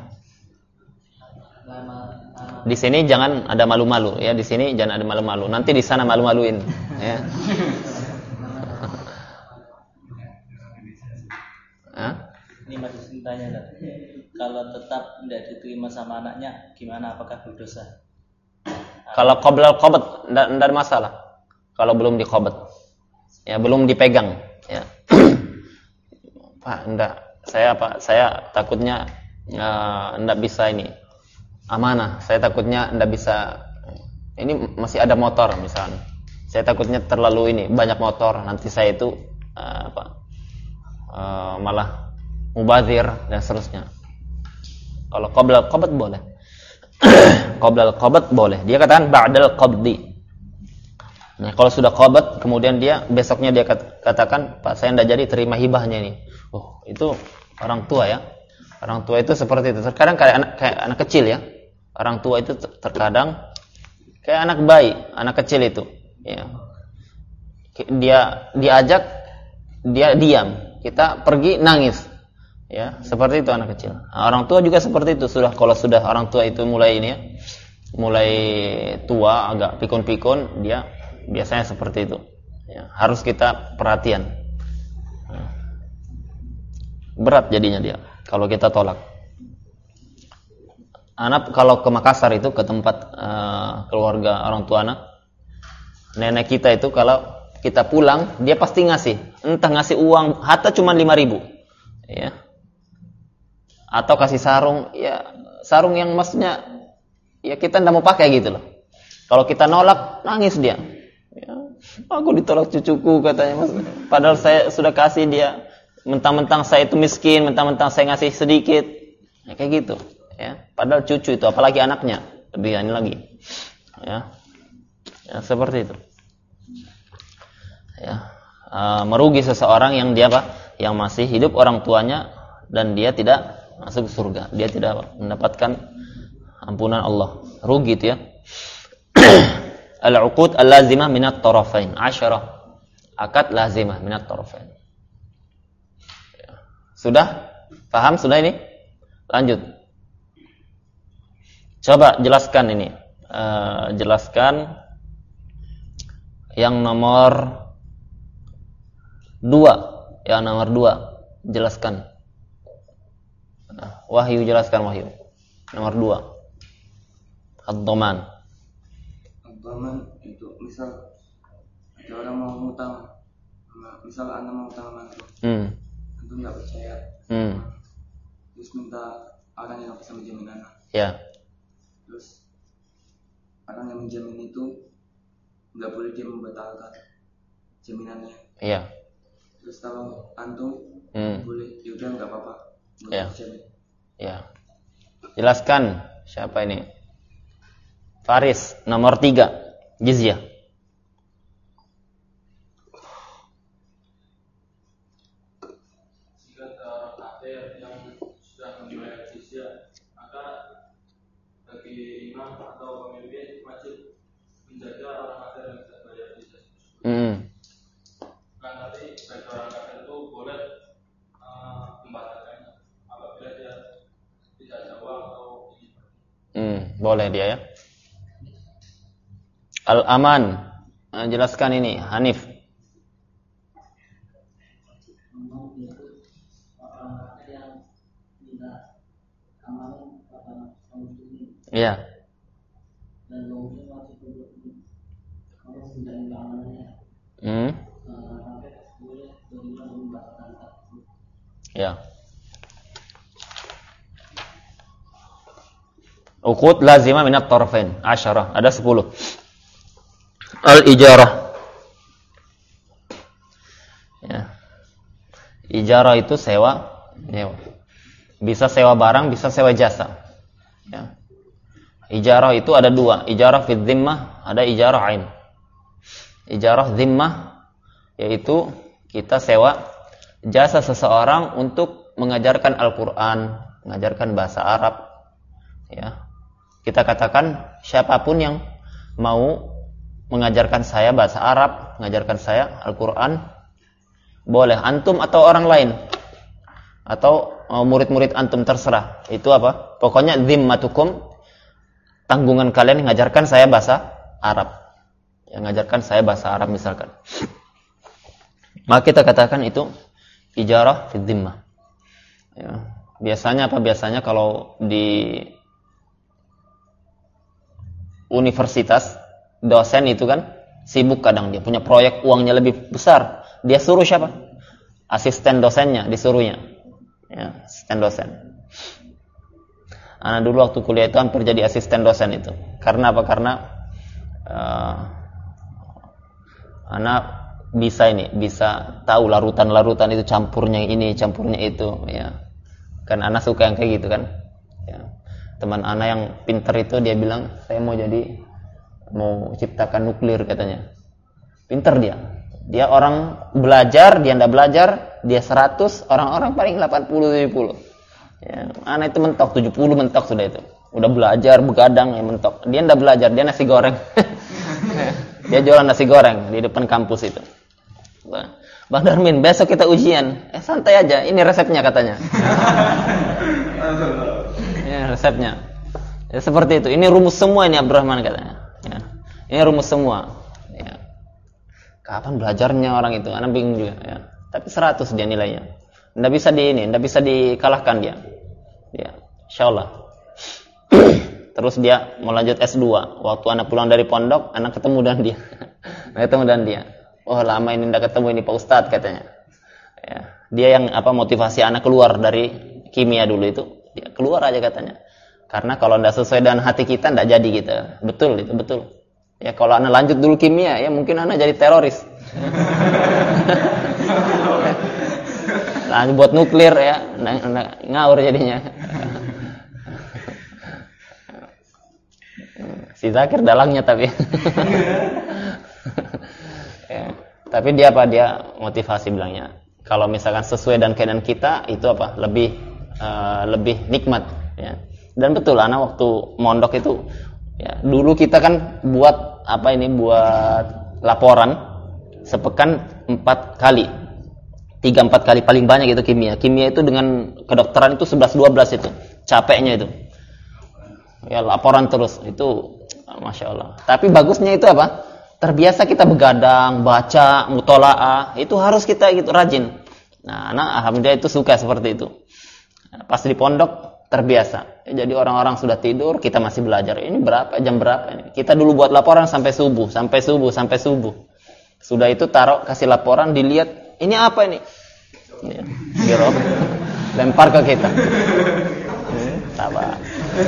Di sini jangan ada malu-malu ya, di sini jangan ada malu-malu. Nanti di sana malu-maluin ya. Hah? Ini masih cintanya, kalau tetap tidak diterima sama anaknya, gimana? Apakah berdosa? Kalau qabla al-qabd enggak ada masalah. Kalau belum diqabd. Ya, belum dipegang, ya. Pak, enggak. Saya Pak, saya takutnya uh, enggak bisa ini. Amanah, saya takutnya enggak bisa. Ini masih ada motor misalnya. Saya takutnya terlalu ini, banyak motor, nanti saya itu uh, apa? Uh, malah mubazir dan seterusnya. Kalau qabla al-qabd boleh. Qabla al-qabd boleh. Dia katakan ba'dal qabdi. Nah, kalau sudah qabd kemudian dia besoknya dia katakan, "Pak, saya enggak jadi terima hibahnya ini." Oh, itu orang tua ya. Orang tua itu seperti itu. Terkadang kayak anak kayak anak kecil ya. Orang tua itu terkadang kayak anak bayi, anak kecil itu, ya. Dia diajak, dia diam. Kita pergi nangis. Ya, seperti itu anak kecil. Nah, orang tua juga seperti itu. Sudah kalau sudah orang tua itu mulai ini ya, mulai tua, agak pikun-pikun, dia biasanya seperti itu. Ya, harus kita perhatian. Nah, berat jadinya dia kalau kita tolak. Anak kalau ke Makassar itu ke tempat uh, keluarga orang tua anak, nenek kita itu kalau kita pulang dia pasti ngasih, entah ngasih uang hatta cuma lima ribu, ya, atau kasih sarung, ya sarung yang maksudnya ya kita ndak mau pakai gitu loh. Kalau kita nolak nangis dia, ya, aku ditolak cucuku katanya mas, padahal saya sudah kasih dia, mentang-mentang saya itu miskin, mentang-mentang saya ngasih sedikit, ya, kayak gitu. Ya, padahal cucu itu, apalagi anaknya, lebih ini lagi, ya, ya seperti itu. Ya, uh, merugi seseorang yang dia apa, yang masih hidup orang tuanya dan dia tidak masuk surga, dia tidak mendapatkan ampunan Allah, rugi itu ya. Al-uqud al-lazimah minat tarafain, asyarah, akad lazimah minat tarafain. Ya. Sudah paham sudah ini? Lanjut. Coba jelaskan ini, uh, jelaskan yang nomor dua, yang nomor dua, jelaskan. Wahyu, jelaskan Wahyu. Nomor dua, ad-dhaman. Ad-dhaman itu misal ada orang mau ngutang, misal anda mau ngutang sama itu, hmm. itu nggak percaya, hmm. terus minta orang yang bisa menjamin anak. Ya. Terus orang yang menjamin itu nggak boleh dia membatalkan jaminannya. Iya. Terus kalau antum hmm. boleh, yaudah nggak apa-apa. Iya. Iya. Jelaskan siapa ini? Faris nomor tiga, jizyah. Jika orang kafir yang sudah membayar jizyah, maka bagi imam atau pemimpin wajib menjaga orang kafir yang tidak bayar jizyah. Hmm. Kan tadi bagi orang kafir itu boleh uh, membatalkannya apabila dia tidak jawab atau ini. Hmm, boleh dia ya. Al-aman, jelaskan ini Hanif. Iya. Hmm. Ya. Uqud lazimah minat tarafain, asyarah, ada sepuluh. Al-ijarah. Ya. Ijarah itu sewa, nyewa. Bisa sewa barang, bisa sewa jasa. Ya. Ijarah itu ada dua, ijarah fid zimmah, ada ijarah ain. Ijarah zimmah yaitu kita sewa jasa seseorang untuk mengajarkan Al-Qur'an, mengajarkan bahasa Arab. Ya. Kita katakan siapapun yang mau mengajarkan saya bahasa Arab, mengajarkan saya Al-Qur'an, Boleh antum atau orang lain. Atau oh, murid-murid antum terserah. Itu apa? Pokoknya zimmatukum, tanggungan kalian ngajarkan saya bahasa Arab. Yang ngajarkan saya bahasa Arab misalkan. Maka kita katakan itu ijarah fi dhimmah. Ya. Biasanya apa? Biasanya kalau di universitas, dosen itu kan sibuk kadang, dia punya proyek uangnya lebih besar. Dia suruh siapa? Asisten dosennya disuruhnya. Ya, asisten dosen. Anak dulu waktu kuliah itu hampir jadi asisten dosen itu. Karena apa? Karena uh, anak bisa ini, bisa tahu larutan-larutan itu, campurnya ini, campurnya itu, ya. Kan anak suka yang kayak gitu kan. Ya. Teman anak yang pintar itu dia bilang, saya mau jadi, mau ciptakan nuklir katanya. Pintar dia. Dia orang belajar, dia ndak belajar, dia seratus, orang-orang paling delapan puluh tujuh puluh. Ya, anak itu mentok tujuh puluh mentok sudah itu. Udah belajar begadang ya mentok. Dia ndak belajar, dia nasi goreng. Dia jualan nasi goreng di depan kampus itu. Bang Darmin, besok kita ujian. Eh santai aja, ini resepnya katanya. Ya, resepnya. Ya, seperti itu. Ini rumus semua ini Abdurrahman katanya. Ya. Ini rumus semua. Ya. Kapan belajarnya orang itu? Anak bingung juga. Ya. Tapi seratus dia nilainya. Nggak bisa di ini, nggak bisa dikalahkan dia. Ya, insyaallah. Terus dia mau lanjut S dua. Waktu anak pulang dari pondok, anak ketemu dan dia. ketemu dan dia. Oh lama ini nggak ketemu ini Pak Ustadz katanya. Ya. Dia yang apa motivasi anak keluar dari kimia dulu itu. Dia keluar aja katanya. Karena kalau nggak sesuai dengan hati kita nggak jadi gitu. Betul itu betul. Ya kalau anak lanjut dulu kimia ya mungkin anak jadi teroris. Lanjut buat nuklir ya, ngawur jadinya. Si Zakir dalangnya tapi. Ya. Tapi dia apa? Dia motivasi bilangnya. Kalau misalkan sesuai dan keadaan kita itu apa? Lebih uh, lebih nikmat. Ya. Dan betul, anak waktu mondok itu, ya, dulu kita kan buat apa ini? Buat laporan sepekan empat kali, tiga empat kali paling banyak itu kimia. Kimia itu dengan kedokteran itu sebelas dua belas itu, capeknya itu. Ya laporan terus itu, masya Allah. Tapi bagusnya itu apa? Terbiasa kita begadang, baca, mutolaah, itu harus kita gitu rajin. Nah, anak alhamdulillah itu suka seperti itu. Nah, pas di pondok terbiasa. Jadi orang-orang sudah tidur, kita masih belajar. Ini berapa jam berapa ini? Kita dulu buat laporan sampai subuh, sampai subuh, sampai subuh. Sudah itu taruh kasih laporan, dilihat ini apa ini? Ya, Giro, lempar ke kita. Sabar.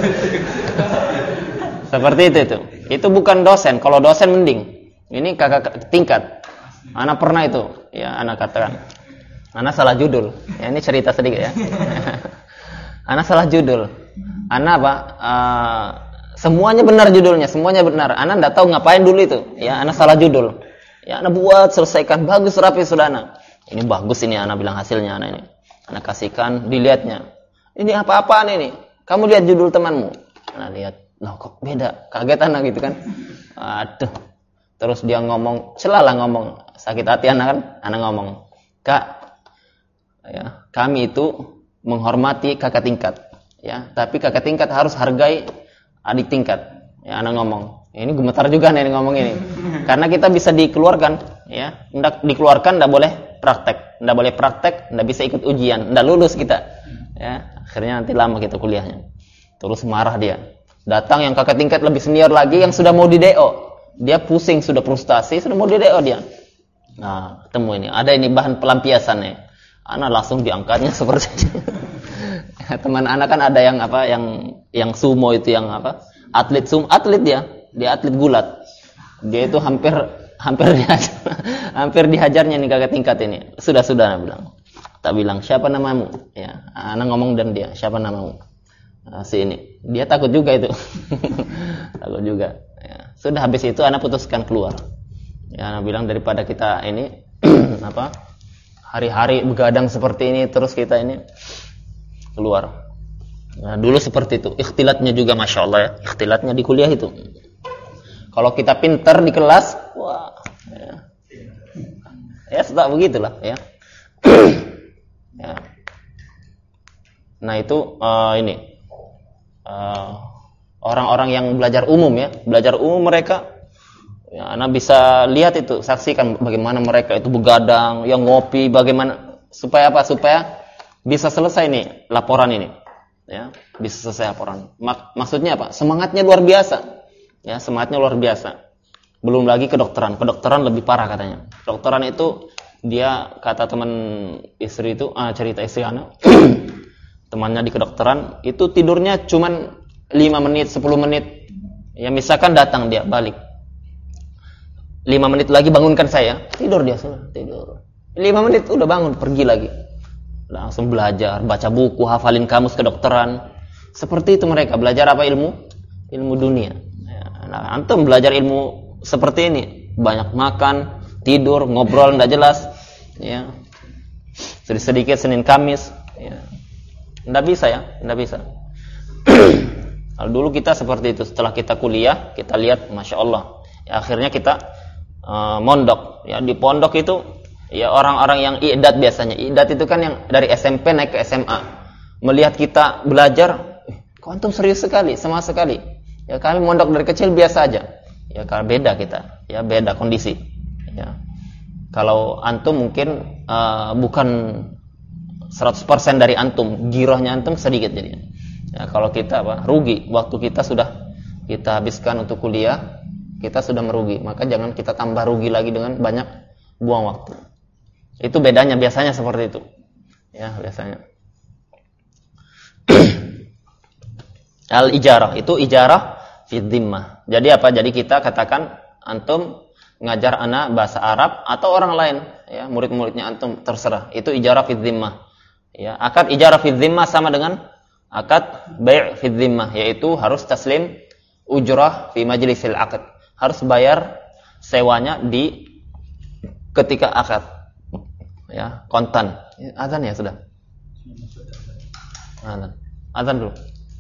Seperti itu itu. Itu bukan dosen. Kalau dosen mending. Ini kakak tingkat. Anak pernah itu, ya anak katakan. Anak salah judul. Ya, ini cerita sedikit ya. Anak salah judul. Anak apa? Uh, semuanya benar judulnya, semuanya benar. Anak enggak tahu ngapain dulu itu. Ya, anak salah judul. Ya, anak buat, selesaikan, bagus, rapi sudah anak. Ini bagus ini anak bilang hasilnya anak ini. Anak kasihkan, dilihatnya. Ini apa-apaan ini? Kamu lihat judul temanmu. Anak lihat, loh kok beda? Kaget anak gitu kan. Aduh. Terus dia ngomong, selalah ngomong, sakit hati anak kan, anak ngomong, Kak, ya, kami itu menghormati kakak tingkat, ya, tapi kakak tingkat harus hargai adik tingkat, ya, anak ngomong, ini gemetar juga nih ngomong ini, karena kita bisa dikeluarkan, ya, ndak dikeluarkan, ndak boleh praktek, ndak boleh praktek, ndak bisa ikut ujian, ndak lulus kita, ya, akhirnya nanti lama kita kuliahnya, terus marah dia, datang yang kakak tingkat lebih senior lagi yang sudah mau di D O. Dia pusing, sudah frustasi, sudah mau di D O dia. Nah, ketemu ini. Ada ini bahan pelampiasannya. Anak langsung diangkatnya seperti itu. Teman anak kan ada yang apa, yang yang sumo itu yang apa? Atlet sumo, atlet dia. Dia atlet gulat. Dia itu hampir hampir dihajar, hampir dihajarnya nih kakak tingkat ini. Sudah-sudah anak bilang. Tak bilang, "Siapa namamu?" Ya, anak ngomong dan dia, "Siapa namamu?" Nah, si ini. Dia takut juga itu. Takut juga. Ya. Sudah habis itu anak putuskan keluar. Ya, anak bilang daripada kita ini apa? Hari-hari begadang seperti ini terus kita ini keluar. Nah, dulu seperti itu. Ikhtilatnya juga masya Allah ya. Ikhtilatnya di kuliah itu. Kalau kita pintar di kelas, wah. Ya, ya sudah begitulah ya. Ya. Nah itu uh, ini uh, orang-orang yang belajar umum ya, belajar umum mereka, ya, Anda bisa lihat itu, saksikan bagaimana mereka itu begadang, yang ngopi, bagaimana supaya apa? Supaya bisa selesai nih laporan ini, ya, bisa selesai laporan. Mak- maksudnya apa? Semangatnya luar biasa, ya, semangatnya luar biasa. Belum lagi kedokteran, kedokteran lebih parah katanya. Kedokteran itu dia kata teman istri itu, ah, cerita istri anak. Temannya di kedokteran itu tidurnya cuman lima menit, sepuluh menit. Ya misalkan datang dia balik. lima menit lagi bangunkan saya, tidur dia sudah, tidur. lima menit udah bangun, pergi lagi. Langsung belajar, baca buku, hafalin kamus kedokteran. Seperti itu mereka belajar apa ilmu? Ilmu dunia. Ya, nah, antum belajar ilmu seperti ini, banyak makan, tidur, ngobrol enggak jelas, ya. Sedikit-sedikit Senin Kamis, ya. Nggak bisa ya, nggak bisa. Kalau dulu kita seperti itu, setelah kita kuliah, kita lihat, masya Allah, ya, akhirnya kita uh, mondok. Ya di pondok itu, ya orang-orang yang i'dad biasanya. I'dad itu kan yang dari S M P naik ke S M A. Melihat kita belajar, kok antum serius sekali, sama sekali. Ya kami mondok dari kecil biasa aja. Ya karena beda kita, ya beda kondisi. Ya kalau antum mungkin uh, bukan seratus persen dari antum, girohnya antum sedikit jadinya. Ya, kalau kita apa? Rugi. Waktu kita sudah kita habiskan untuk kuliah, kita sudah merugi. Maka jangan kita tambah rugi lagi dengan banyak buang waktu. Itu bedanya biasanya seperti itu. Ya, biasanya. Al-ijarah itu ijarah fi dhimmah. Jadi apa? Jadi kita katakan antum ngajar anak bahasa Arab atau orang lain, ya, murid-muridnya antum terserah. Itu ijarah fi dhimmah. Ya, akad ijarah fi dhimmah sama dengan akad bai' fi dhimmah, yaitu harus taslim ujrah fi majlisil aqd. Harus bayar sewanya di ketika akad. Ya, kontan. Azan ya sudah. Azan. Azan dulu.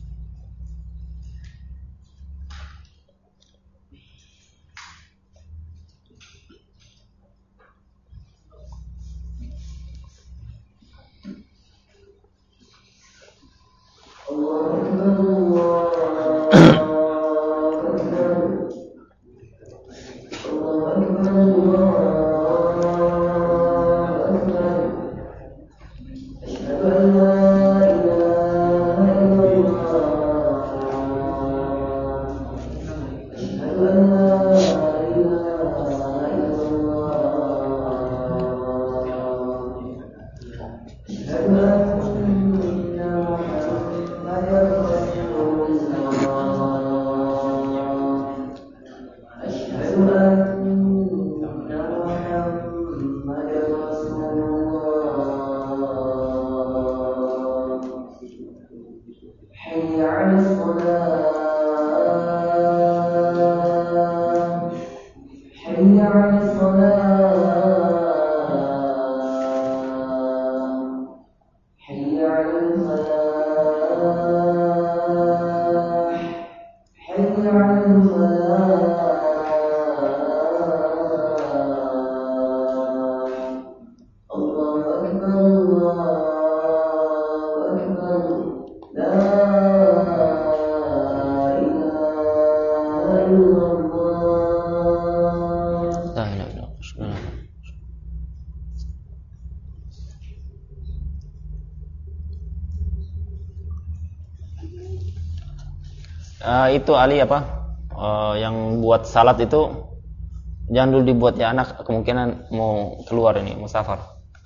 Uh, itu Ali apa uh, yang buat salat itu jangan dulu dibuat ya, anak kemungkinan mau keluar ini, mau safar.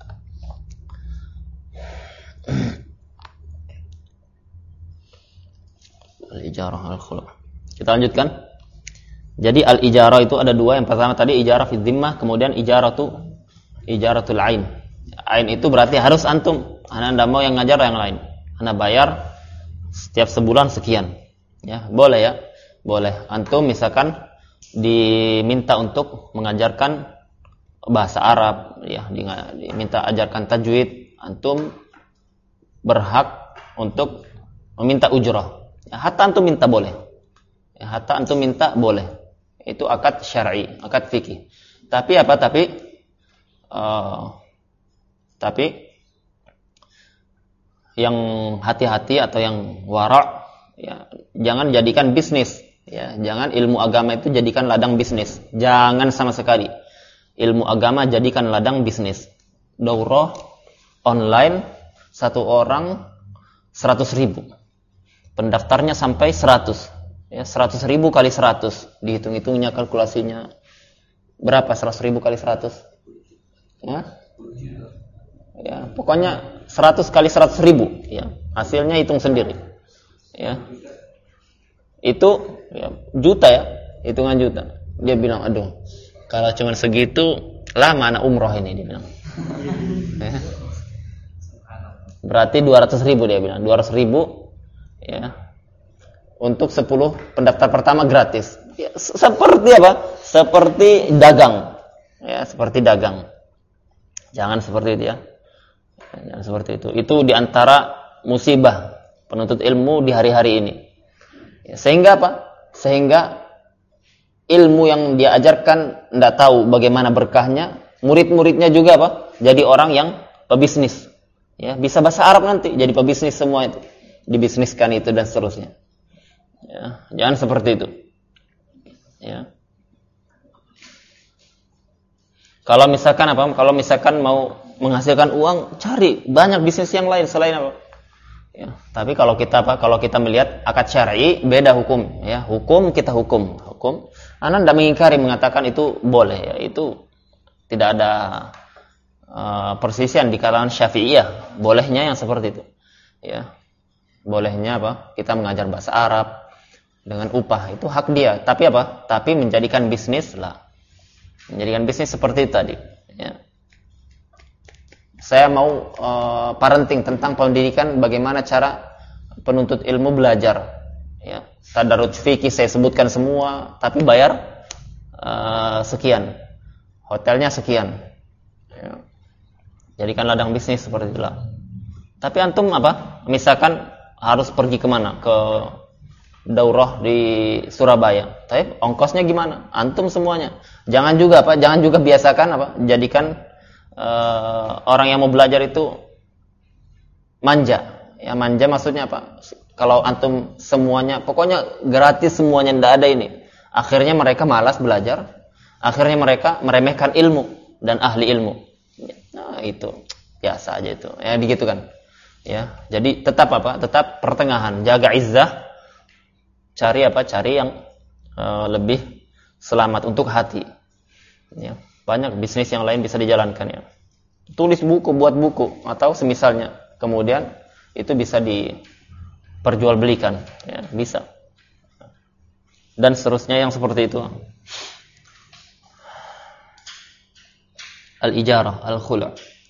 Al-ijarah al-khulu'. Kita lanjutkan. Jadi al-ijarah itu ada dua. Yang pertama tadi ijarah fi dhimmah, kemudian ijarah tu ijaratul ain. Ain itu berarti harus antum. Anda enggak mau yang ngajar yang lain. Anda bayar setiap sebulan sekian. Ya, boleh ya. Boleh. Antum misalkan diminta untuk mengajarkan bahasa Arab, ya, diminta ajarkan tajwid, antum berhak untuk meminta ujrah. Ya, hatta antum minta boleh. Ya, hatta antum minta boleh. Itu akad syar'i, akad fikih. Tapi apa? Tapi uh, Tapi yang hati-hati atau yang wara', ya, jangan jadikan bisnis, ya, jangan ilmu agama itu jadikan ladang bisnis. Jangan sama sekali. Ilmu agama jadikan ladang bisnis. Daurah online satu orang seratus ribu. Pendaftarnya sampai seratus. Ya, seratus ribu kali seratus. Dihitung-hitungnya kalkulasinya berapa seratus ribu kali seratus? Ya. Ya, pokoknya seratus kali seratus ribu, ya. Hasilnya hitung sendiri. Ya. Itu ya, juta ya, hitungan juta. Dia bilang, "Aduh, kalau cuma segitu lama anak umroh ini," dia bilang. Ya. Berarti dua ratus ribu dia bilang, dua ratus ribu ya. Untuk sepuluh pendaftar pertama gratis. Ya, seperti apa? Seperti dagang. Ya, seperti dagang. Jangan seperti itu ya. Jangan seperti itu. Itu diantara musibah penuntut ilmu di hari-hari ini. Ya, sehingga apa? Sehingga ilmu yang dia ajarkan tidak tahu bagaimana berkahnya. Murid-muridnya juga apa? Jadi orang yang pebisnis. Ya, bisa bahasa Arab nanti jadi pebisnis semua itu. Dibisniskan itu dan seterusnya. Ya, jangan seperti itu. Ya. Kalau misalkan apa? Kalau misalkan mau menghasilkan uang, cari banyak bisnis yang lain selain apa? Ya, tapi kalau kita apa? Kalau kita melihat akad syar'i beda hukum, ya. Hukum kita hukum, hukum. Ana tidak mengingkari mengatakan itu boleh, ya. Itu tidak ada uh, persisian di kalangan Syafi'iyah, bolehnya yang seperti itu. Ya. Bolehnya apa? Kita mengajar bahasa Arab dengan upah, itu hak dia. Tapi apa? Tapi menjadikan bisnis lah. Menjadikan bisnis seperti itu tadi, ya. Saya mau uh, parenting tentang pendidikan, bagaimana cara penuntut ilmu belajar, ya. Tadarruj fikih saya sebutkan semua, tapi bayar uh, sekian, hotelnya sekian, ya. Jadikan ladang bisnis seperti itulah. Tapi antum apa? Misalkan harus pergi kemana? Ke daurah di Surabaya. Tapi ongkosnya gimana? Antum semuanya. Jangan juga apa? Jangan juga biasakan apa? Jadikan uh, orang yang mau belajar itu manja. Ya, manja maksudnya apa? Kalau antum semuanya, pokoknya gratis semuanya, ndak ada ini. Akhirnya mereka malas belajar. Akhirnya mereka meremehkan ilmu dan ahli ilmu. Nah, itu biasa aja itu. Ya, begitu kan. Ya, jadi tetap apa? Tetap pertengahan, jaga izzah. Cari apa? Cari yang uh, lebih selamat untuk hati. Ya, banyak bisnis yang lain bisa dijalankan, ya. Tulis buku, buat buku atau semisalnya. Kemudian itu bisa diperjualbelikan, ya, bisa. Dan seterusnya yang seperti itu. Al-ijarah, al-khula'.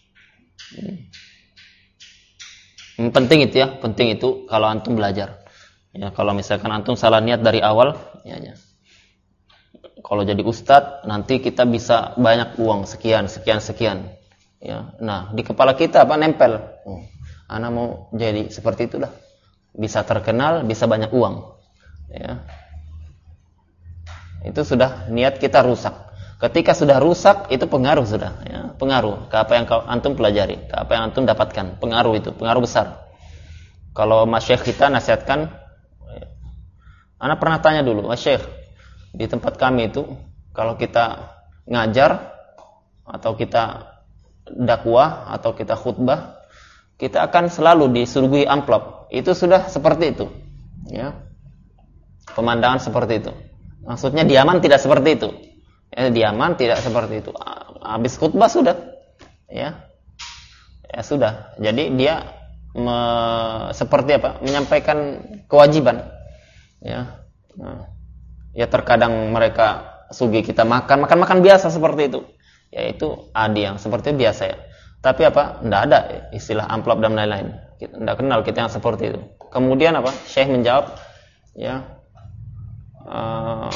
Hmm. Penting itu ya, penting itu kalau antum belajar. Ya, kalau misalkan antum salah niat dari awal, ya, ya. Kalau jadi ustadz, nanti kita bisa banyak uang sekian, sekian, sekian. Ya, nah di kepala kita apa nempel? Oh, ana mau jadi seperti itu dah. Bisa terkenal, bisa banyak uang. Ya. Itu sudah niat kita rusak. Ketika sudah rusak, itu pengaruh sudah. Ya, pengaruh ke apa yang antum pelajari, ke apa yang antum dapatkan. Pengaruh itu, pengaruh besar. Kalau masyayikh kita nasihatkan, ana pernah tanya dulu, "Mas Syekh, di tempat kami itu kalau kita ngajar atau kita dakwah atau kita khutbah, kita akan selalu disuguhi amplop." Itu sudah seperti itu. Ya. Pemandangan seperti itu. Maksudnya di Yaman tidak seperti itu. Ya, di Yaman tidak seperti itu. Habis khutbah sudah. Ya. Ya sudah. Jadi dia me, seperti apa? Menyampaikan kewajiban. Ya, nah, ya terkadang mereka sugi kita makan, makan-makan biasa seperti itu. Yaitu adi yang seperti itu biasa ya. Tapi apa? Tidak ada istilah amplop dan lain-lain. Kita tidak kenal kita yang seperti itu. Kemudian apa? Syekh menjawab, ya, uh,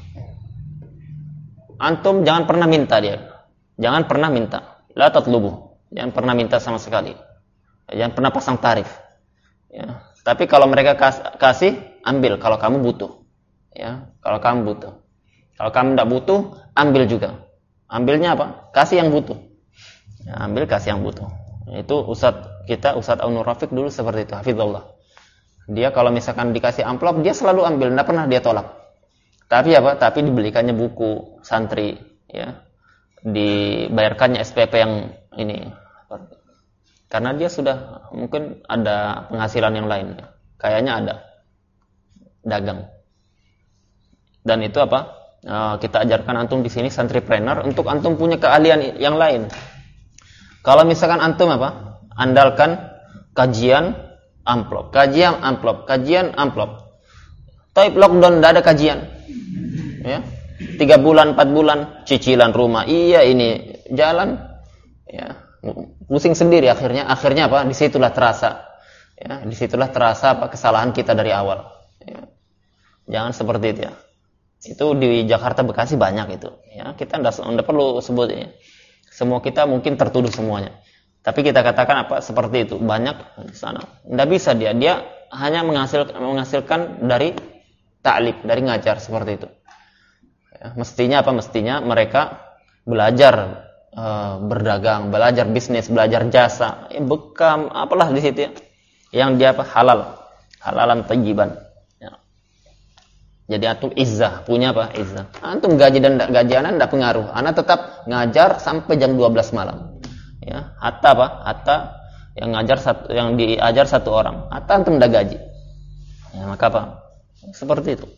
antum jangan pernah minta dia. Jangan pernah minta. La tatlubu. Jangan pernah minta sama sekali. Jangan pernah pasang tarif. Ya. Tapi kalau mereka kas- kasih, ambil kalau kamu butuh. Ya, kalau kamu butuh. Kalau kamu tidak butuh, ambil juga. Ambilnya apa? Kasih yang butuh. Ya, ambil kasih yang butuh. Itu Ustadz kita, Ustadz Aunur Rafiq dulu seperti itu, hafizallah. Dia kalau misalkan dikasih amplop, dia selalu ambil, tidak pernah dia tolak. Tapi apa? Tapi dibelikannya buku santri, ya, dibayarkannya S P P yang ini, karena dia sudah mungkin ada penghasilan yang lain, kayaknya ada dagang. Dan itu apa? Kita ajarkan antum di sini santripreneur untuk antum punya keahlian yang lain. Kalau misalkan antum apa? Andalkan kajian amplop, kajian amplop, kajian amplop. Tapi lockdown tidak ada kajian. Ya. Tiga bulan, empat bulan, cicilan rumah. Iya ini jalan. Ya. Pusing sendiri akhirnya. Akhirnya apa? Disitulah terasa. Ya. Disitulah terasa apa kesalahan kita dari awal. Ya. Jangan seperti itu ya. Itu di Jakarta Bekasi banyak itu. Ya. Kita tidak perlu sebut ya. Semua kita mungkin tertuduh semuanya. Tapi kita katakan apa seperti itu banyak di sana. Tidak bisa dia, dia hanya menghasilkan, menghasilkan dari ta'lim, dari ngajar seperti itu. Ya, mestinya apa? Mestinya mereka belajar e, berdagang, belajar bisnis, belajar jasa, ya, bekam, apalah di situ ya. Yang dia apa? Halal, halalan tayyiban. Ya. Jadi antum izzah, punya apa? Izzah. Antum gaji dan gaji anak tidak pengaruh. Anak tetap ngajar sampai jam dua belas malam. Ya, hatta apa? Hatta yang ngajar satu, yang diajar satu orang. Hatta antum dah gaji. Ya, maka apa? Seperti itu.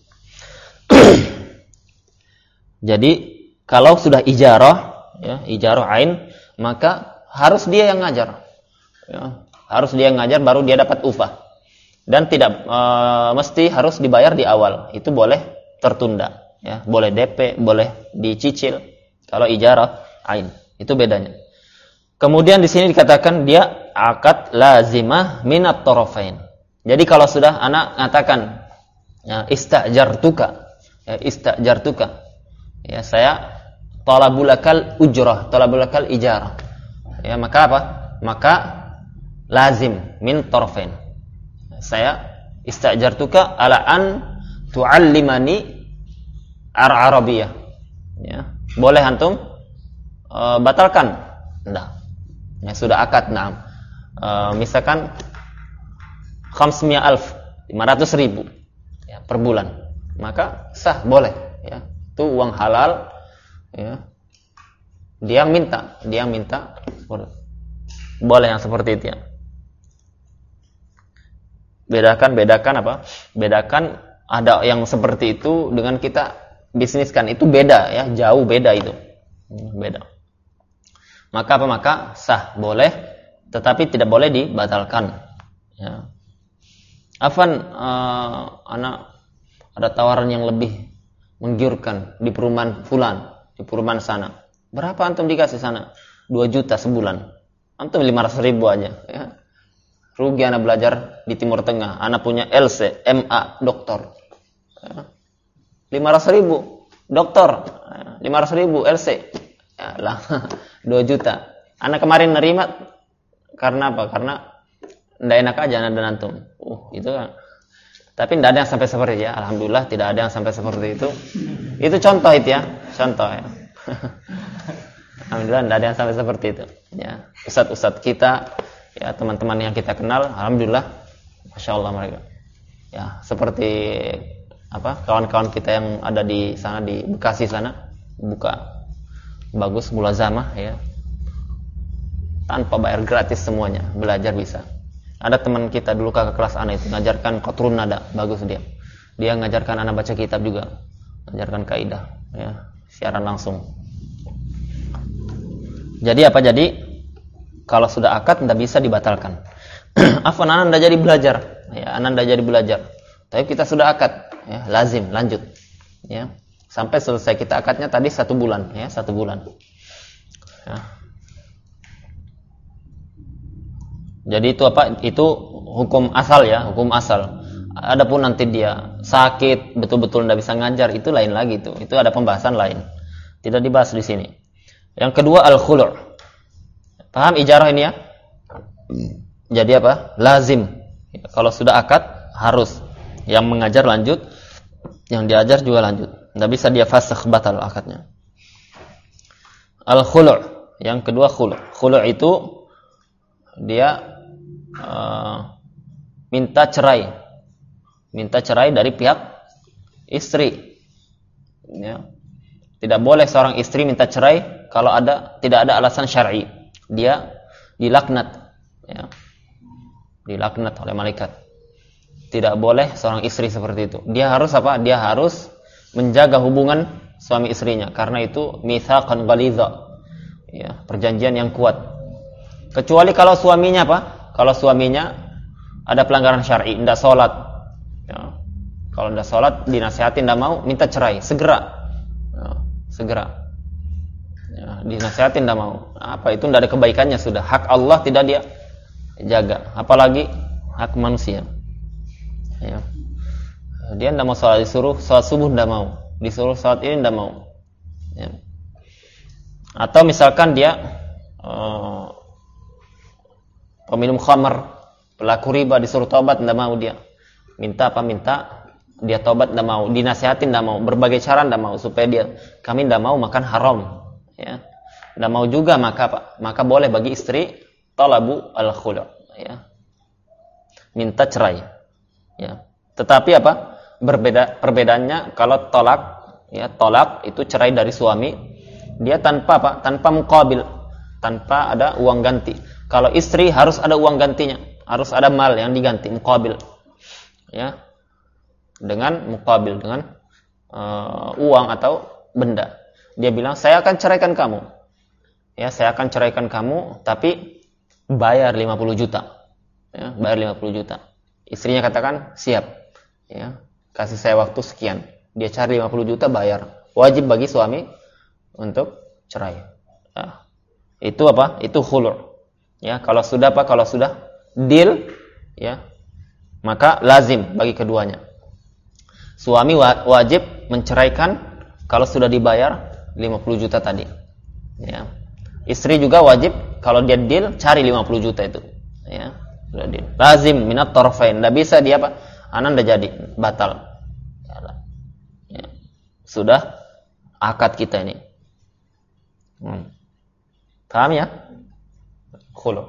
Jadi kalau sudah ijarah, ya, ijarah ain, maka harus dia yang ngajar. Ya, harus dia yang ngajar baru dia dapat upah. Dan tidak e, mesti harus dibayar di awal. Itu boleh tertunda. Ya, boleh D P, boleh dicicil. Kalau ijarah ain, itu bedanya. Kemudian di sini dikatakan dia akad lazimah minat tarafain. Jadi kalau sudah anak mengatakan ya, istajartuka, ya, istajartuka, ya saya talabulakal ujrah, talabulakal ijarah. Ya maka apa? Maka lazim min tarafain. Saya istajartuka ala an tuallimani ar-arabiyah. Ya, boleh antum e, batalkan? Enggak. Ya, sudah akad, nah. E, misalkan khamsmiya alf, lima ratus ribu ya, per bulan. Maka sah, boleh. Ya. Itu uang halal. Ya. Dia minta, dia minta. Boleh yang seperti itu ya. Bedakan, bedakan apa? Bedakan ada yang seperti itu dengan kita bisniskan. Itu beda ya, jauh beda itu. Beda. Maka apa? Maka sah, boleh, tetapi tidak boleh dibatalkan. Ya. Afan, uh, anak ada tawaran yang lebih menggiurkan di perumahan fulan, di perumahan sana. Berapa antum dikasih sana? dua juta sebulan. Antum lima ratus ribu aja. Ya. Rugi anak belajar di Timur Tengah. Anak punya L C, M A, doktor. Ya. lima ratus ribu, doktor. lima ratus ribu, L C. Ya lah, dua juta. Anak kemarin nerima karena apa? Karena tidak enak aja anak dan antum. Uh, itu kan. Tapi tidak ada yang sampai seperti itu ya. Alhamdulillah tidak ada yang sampai seperti itu. Itu contoh itu ya, contoh ya. Alhamdulillah tidak ada yang sampai seperti itu. Ya, ustadz-ustadz kita, ya teman-teman yang kita kenal, alhamdulillah, masya Allah mereka. Ya, seperti apa? Kawan-kawan kita yang ada di sana di Bekasi sana, buka bagus mulazamah ya, tanpa bayar, gratis semuanya, belajar bisa. Ada teman kita dulu kakak kelas anak itu ngajarkan qatrun nada, bagus dia. Dia ngajarkan anak baca kitab juga, ngajarkan kaidah ya, siaran langsung. Jadi apa? Jadi kalau sudah akad tidak bisa dibatalkan. Afwan, anak tidak jadi belajar, ya, anak tidak jadi belajar. Tapi kita sudah akad, ya, lazim lanjut, ya. Sampai selesai kita akadnya tadi satu bulan, ya satu bulan. Ya. Jadi itu apa? Itu hukum asal ya, hukum asal. Adapun nanti dia sakit, betul-betul tidak bisa ngajar, itu lain lagi itu. Itu ada pembahasan lain. Tidak dibahas di sini. Yang kedua al-khulu'. Paham ijarah ini ya? Jadi apa? Lazim. Kalau sudah akad harus yang mengajar lanjut, yang diajar juga lanjut. Tidak bisa dia fasakh, batal akadnya. Al-khulu'. Yang kedua khulu'. Khulu' itu dia uh, minta cerai, minta cerai dari pihak istri. Ya. Tidak boleh seorang istri minta cerai kalau ada tidak ada alasan syar'i. Dia dilaknat, ya. Dilaknat oleh malaikat. Tidak boleh seorang istri seperti itu. Dia harus apa? Dia harus menjaga hubungan suami istrinya, karena itu mitsaqan ghalidha. Ya, perjanjian yang kuat. Kecuali kalau suaminya apa? Kalau suaminya ada pelanggaran syar'i, tidak sholat. Ya. Kalau tidak sholat, dinasihatin tidak mau, minta cerai, segera. Ya, segera. Ya, dinasihatin tidak mau. Apa itu tidak ada kebaikannya sudah. Hak Allah tidak dia jaga, apalagi hak manusia. Ya. Dia tidak mau sholat, disuruh sholat subuh tidak mau, disuruh sholat ini tidak mau. Ya. Atau misalkan dia uh, peminum khamar, pelaku riba, disuruh tobat tidak mau dia. Minta apa? Minta dia tobat tidak mau, dinasihatin tidak mau, berbagai cara tidak mau supaya dia kami tidak mau makan haram, ya. Tidak mau juga, maka apa? Maka boleh bagi istri talabu al-khulu', ya. Minta cerai. Ya. Tetapi apa? Berbeda perbedaannya kalau tolak, ya, tolak itu cerai dari suami. Dia tanpa apa? Tanpa muqabil, tanpa ada uang ganti. Kalau istri harus ada uang gantinya, harus ada mal yang diganti, muqabil. Ya. Dengan muqabil, dengan uh, uang atau benda. Dia bilang, "Saya akan ceraikan kamu." Ya, saya akan ceraikan kamu, tapi bayar lima puluh juta. Ya, bayar lima puluh juta. Istrinya katakan, "Siap." Ya, kasih saya waktu sekian. Dia cari lima puluh juta, bayar. Wajib bagi suami untuk cerai. Ya. Itu apa? Itu khulu'. Ya, kalau sudah apa? Kalau sudah deal, ya, maka lazim bagi keduanya. Suami wajib menceraikan kalau sudah dibayar lima puluh juta tadi. Ya. Istri juga wajib kalau dia deal cari lima puluh juta itu. Ya, sudah deal. Lazim minat tarfain. Enggak bisa dia apa? Anak enggak jadi, batal. Ya. Sudah akad kita ini. Hmm. Paham ya? Khulu'.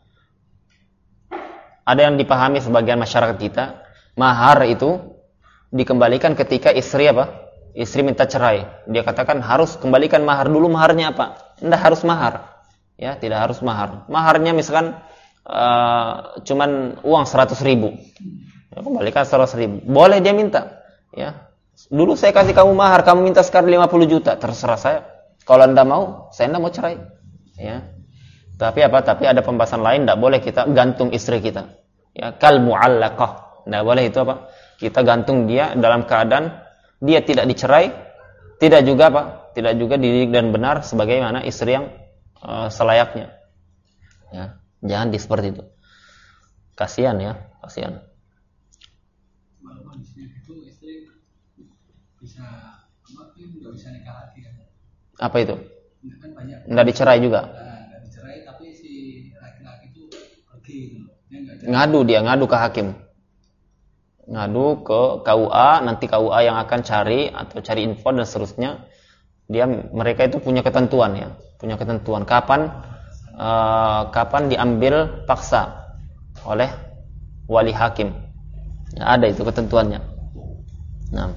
Ada yang dipahami sebagian masyarakat kita, mahar itu dikembalikan ketika istri apa? Istri minta cerai. Dia katakan harus kembalikan mahar dulu. Maharnya apa? Tidak harus mahar. Ya, tidak harus mahar. Maharnya misalkan uh, cuman uang seratus ribu. Ya, kembalikan seratus ribu. Boleh dia minta. Ya. Dulu saya kasih kamu mahar, kamu minta sekarang lima puluh juta. Terserah saya. Kalau Anda mau, saya tidak mau cerai. Ya. Tapi apa? Tapi ada pembahasan lain, tidak boleh kita gantung istri kita. Ya, kal mu'allaqah. Tidak boleh itu apa? Kita gantung dia dalam keadaan dia tidak dicerai, tidak juga apa? Tidak juga dididik dan benar sebagaimana istri yang uh, selayaknya. Ya, jangan di seperti itu. Kasihan ya, kasihan. Walaupun itu istri bisa apa? Nggak bisa nikah lagi kan? Apa itu? Kan banyak. Nggak dicerai juga. Nggak dicerai, tapi si laki-laki itu pergi. Dia nggak ngadu dia, ngadu ke hakim. Ngadu ke K U A, nanti K U A yang akan cari atau cari info dan seterusnya. Dia mereka itu punya ketentuan ya, punya ketentuan kapan uh, kapan diambil paksa oleh wali hakim. Ya, ada itu ketentuannya. Nah,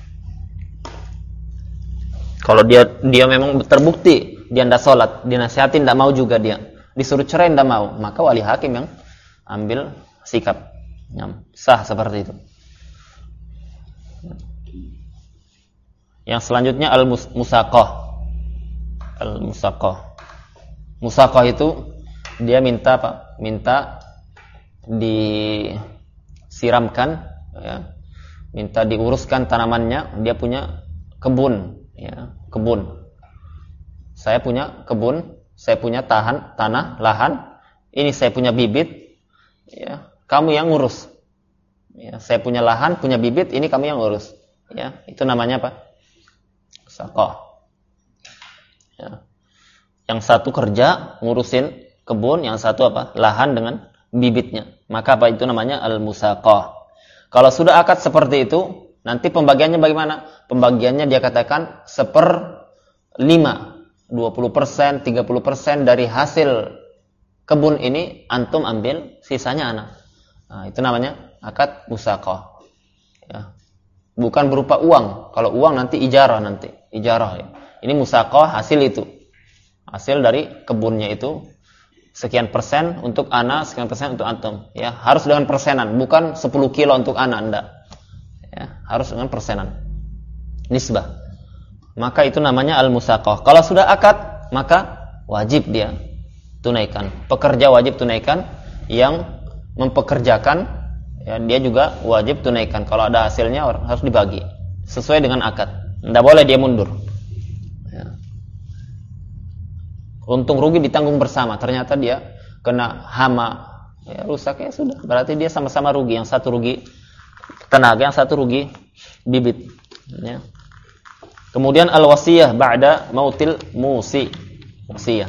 kalau dia dia memang terbukti dia tidak sholat, dinasihatin tidak mau juga dia, disuruh cerai tidak mau, maka wali hakim yang ambil sikap. Ya, sah seperti itu. Yang selanjutnya al-musaqah. Al-musaqah. Musaqah itu dia minta apa? Minta disiramkan, ya. Minta diuruskan tanamannya. Dia punya kebun, ya, kebun. Saya punya kebun, saya punya tahan tanah, lahan. Ini saya punya bibit, ya. Kamu yang ngurus. Ya, saya punya lahan, punya bibit, ini kamu yang ngurus. Ya, itu namanya apa? Musaqah. Ya. Yang satu kerja ngurusin kebun, yang satu apa? Lahan dengan bibitnya. Maka apa itu namanya? Al-musaqah. Kalau sudah akad seperti itu, nanti pembagiannya bagaimana? Pembagiannya dia katakan seper lima, dua puluh persen, tiga puluh persen dari hasil kebun ini antum ambil, sisanya ana. Nah, itu namanya akad musaqah. Ya. Bukan berupa uang. Kalau uang nanti ijarah nanti, ijarah ya. Ini musaqah, hasil itu. Hasil dari kebunnya itu sekian persen untuk ana, sekian persen untuk antum. Ya, harus dengan persenan, bukan sepuluh kilo untuk ana, enggak. Ya, harus dengan persenan. Nisbah. Maka itu namanya al-musaqah. Kalau sudah akad, maka wajib dia tunaikan. Pekerja wajib tunaikan, yang mempekerjakan ya, dia juga wajib tunaikan. Kalau ada hasilnya harus dibagi sesuai dengan akad. Tidak boleh dia mundur. Ya. Untung rugi ditanggung bersama. Ternyata dia kena hama, ya, rusak, ya sudah. Berarti dia sama-sama rugi. Yang satu rugi tenaga, yang satu rugi bibit. Ya. Kemudian al-wasiyah ba'da mautil musi. Wasiyah.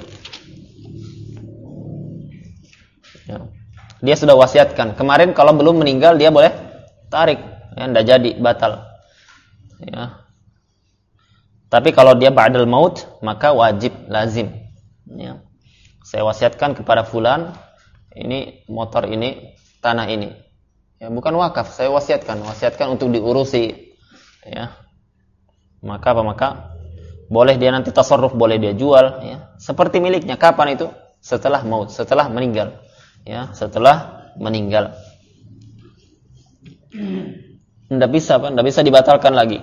Ya. Dia sudah wasiatkan. Kemarin kalau belum meninggal dia boleh tarik. Ya, tidak jadi, batal. Ya. Tapi kalau dia ba'dal maut, maka wajib, lazim. Ya. Saya wasiatkan kepada fulan, ini motor ini, tanah ini. Ya, bukan wakaf, saya wasiatkan. Wasiatkan untuk diurusi. Ya. Maka apa? Maka boleh dia nanti tasarruf, boleh dia jual. Ya. Seperti miliknya. Kapan itu? Setelah maut, setelah meninggal. Ya, setelah meninggal. Tidak bisa, Pak. Tidak bisa dibatalkan lagi.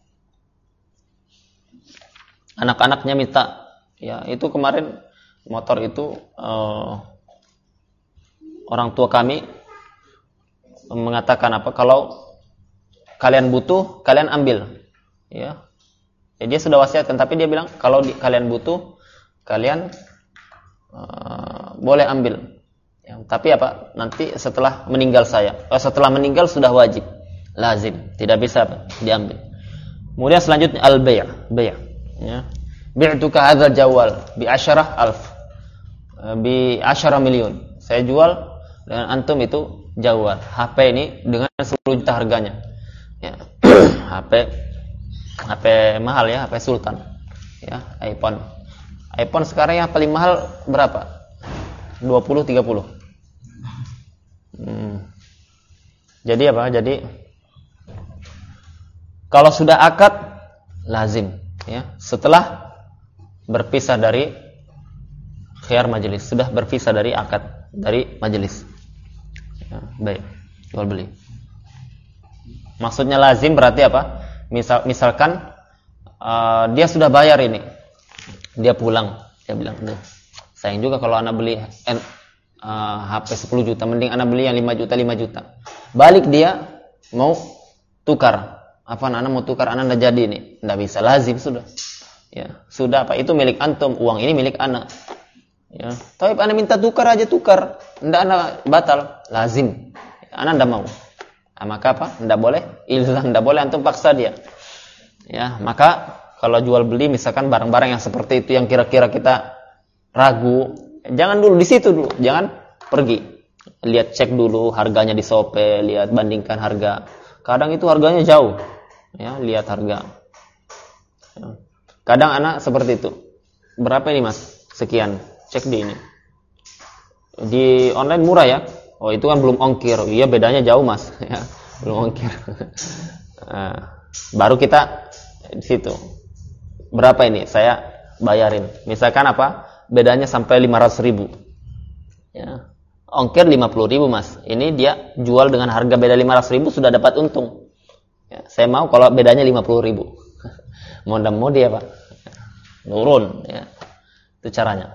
Anak-anaknya minta. Ya, itu kemarin motor itu uh, orang tua kami mengatakan apa? Kalau kalian butuh, kalian ambil. Ya. Ya, dia sudah wasiatkan, tapi dia bilang kalau di, kalian butuh, kalian uh, boleh ambil. Ya, tapi apa? Nanti setelah meninggal saya. Oh, setelah meninggal sudah wajib, lazim, tidak bisa apa? Diambil. Kemudian selanjutnya al-bay', bay'. Ya. Bi'tuka hadzal jawal bi asyarah alf. Bi asyarah miliun. Saya jual dengan antum itu jawal. H P ini dengan sepuluh juta harganya. Ya. H P H P mahal ya, H P Sultan. Ya, iPhone. iPhone sekarang yang paling mahal berapa? dua puluh tiga puluh. Hmm. Jadi apa? Jadi kalau sudah akad lazim ya, setelah berpisah dari khiyar majelis, sudah berpisah dari akad, dari majelis. Ya, baik, jual beli. Maksudnya lazim berarti apa? Misal misalkan uh, dia sudah bayar ini. Dia pulang, dia bilang, "Duh, sayang juga kalau anak beli uh, H P sepuluh juta, mending anak beli yang lima juta, lima juta. Balik dia mau tukar. Apa anak mau tukar, anak enggak jadi ini. Enggak bisa, lazim sudah. Ya, sudah apa? Itu milik antum, uang ini milik anak. Ya, tapi anak minta tukar aja tukar. Enggak, anak batal, lazim. Anak enggak mau. Nah, maka apa? Enggak boleh ilzam, enggak boleh antum paksa dia. Ya, maka kalau jual beli misalkan barang-barang yang seperti itu yang kira-kira kita ragu, jangan dulu di situ dulu, jangan pergi. Lihat, cek dulu harganya di Shopee, lihat, bandingkan harga. Kadang itu harganya jauh. Ya, lihat harga. Ya. Kadang anak seperti itu. Berapa ini, Mas? Sekian. Cek di ini. Di online murah ya. Oh, itu kan belum ongkir. Iya, bedanya jauh, Mas. Ya, belum ongkir. Nah, baru kita di situ. Berapa ini? Saya bayarin. Misalkan apa? Bedanya sampai lima ratus ribu. Ya. Ongkir lima puluh ribu, Mas. Ini dia jual dengan harga beda lima ratus ribu sudah dapat untung. Ya, saya mau kalau bedanya lima puluh ribu. Mau dan mau dia, Pak. Nurun. Ya. Itu caranya.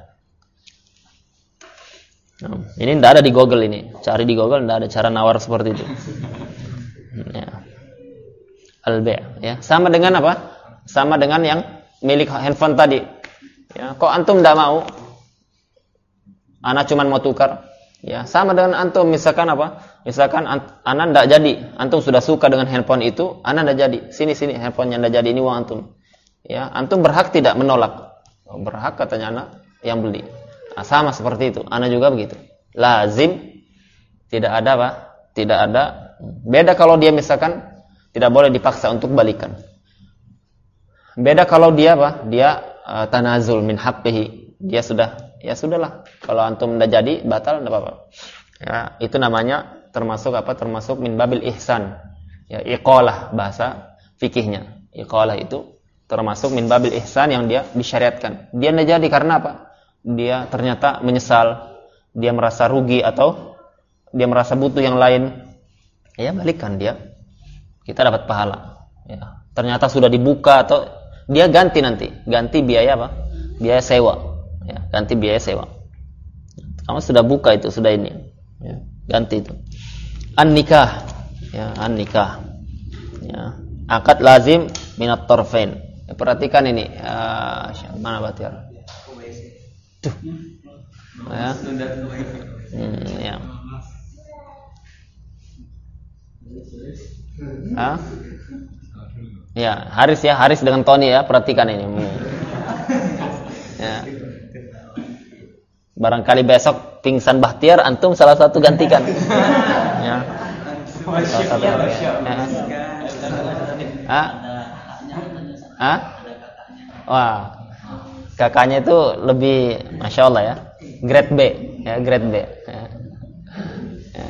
Nah, ini tidak ada di Google ini. Cari di Google tidak ada cara nawar seperti itu. Ya. Al-bay'. Ya. Sama dengan apa? Sama dengan yang milik handphone tadi. Ya, kok antum tidak mau? Ana cuma mau tukar. Ya, sama dengan antum misalkan apa? Misalkan ana tidak jadi, antum sudah suka dengan handphone itu, ana tidak jadi. Sini sini handphonenya tidak jadi, ini uang antum. Ya, antum berhak tidak menolak. Oh, berhak katanya ana yang beli. Nah, sama seperti itu. Ana juga begitu. Lazim tidak ada apa? Tidak ada. Beda kalau dia misalkan tidak boleh dipaksa untuk balikan. Beda kalau dia apa? Dia uh, tanazul min haqqihi. Dia sudah ya sudahlah. Kalau antum udah jadi batal enggak apa-apa. Ya, itu namanya termasuk apa? Termasuk min babil ihsan. Ya, iqalah bahasa fikihnya. Iqalah itu termasuk min babil ihsan yang dia disyariatkan. Dia enggak jadi karena apa? Dia ternyata menyesal, dia merasa rugi atau dia merasa butuh yang lain. Ya, balikkan dia. Kita dapat pahala. Ya, ternyata sudah dibuka atau dia ganti nanti, ganti biaya apa? Biaya sewa. Ya, ganti biaya sewa. Kamu sudah buka itu, sudah ini. Ya, ganti itu. An-nikah. Ya, an-nikah. Ya, akad lazim minat tarfain. Ya, perhatikan ini. Ya, mana Batiar? Tuh. Ya. Hmm, ya. Hah? Ya, Haris ya, Haris dengan Tony ya, perhatikan ini. Ya. Barangkali besok pingsan Bahtiar, antum salah satu gantikan. Ya. Salah satu. Ya. Hah? Hah? Wah, kakaknya itu lebih, masya Allah ya, grade B, ya grade B. Ya. Ya.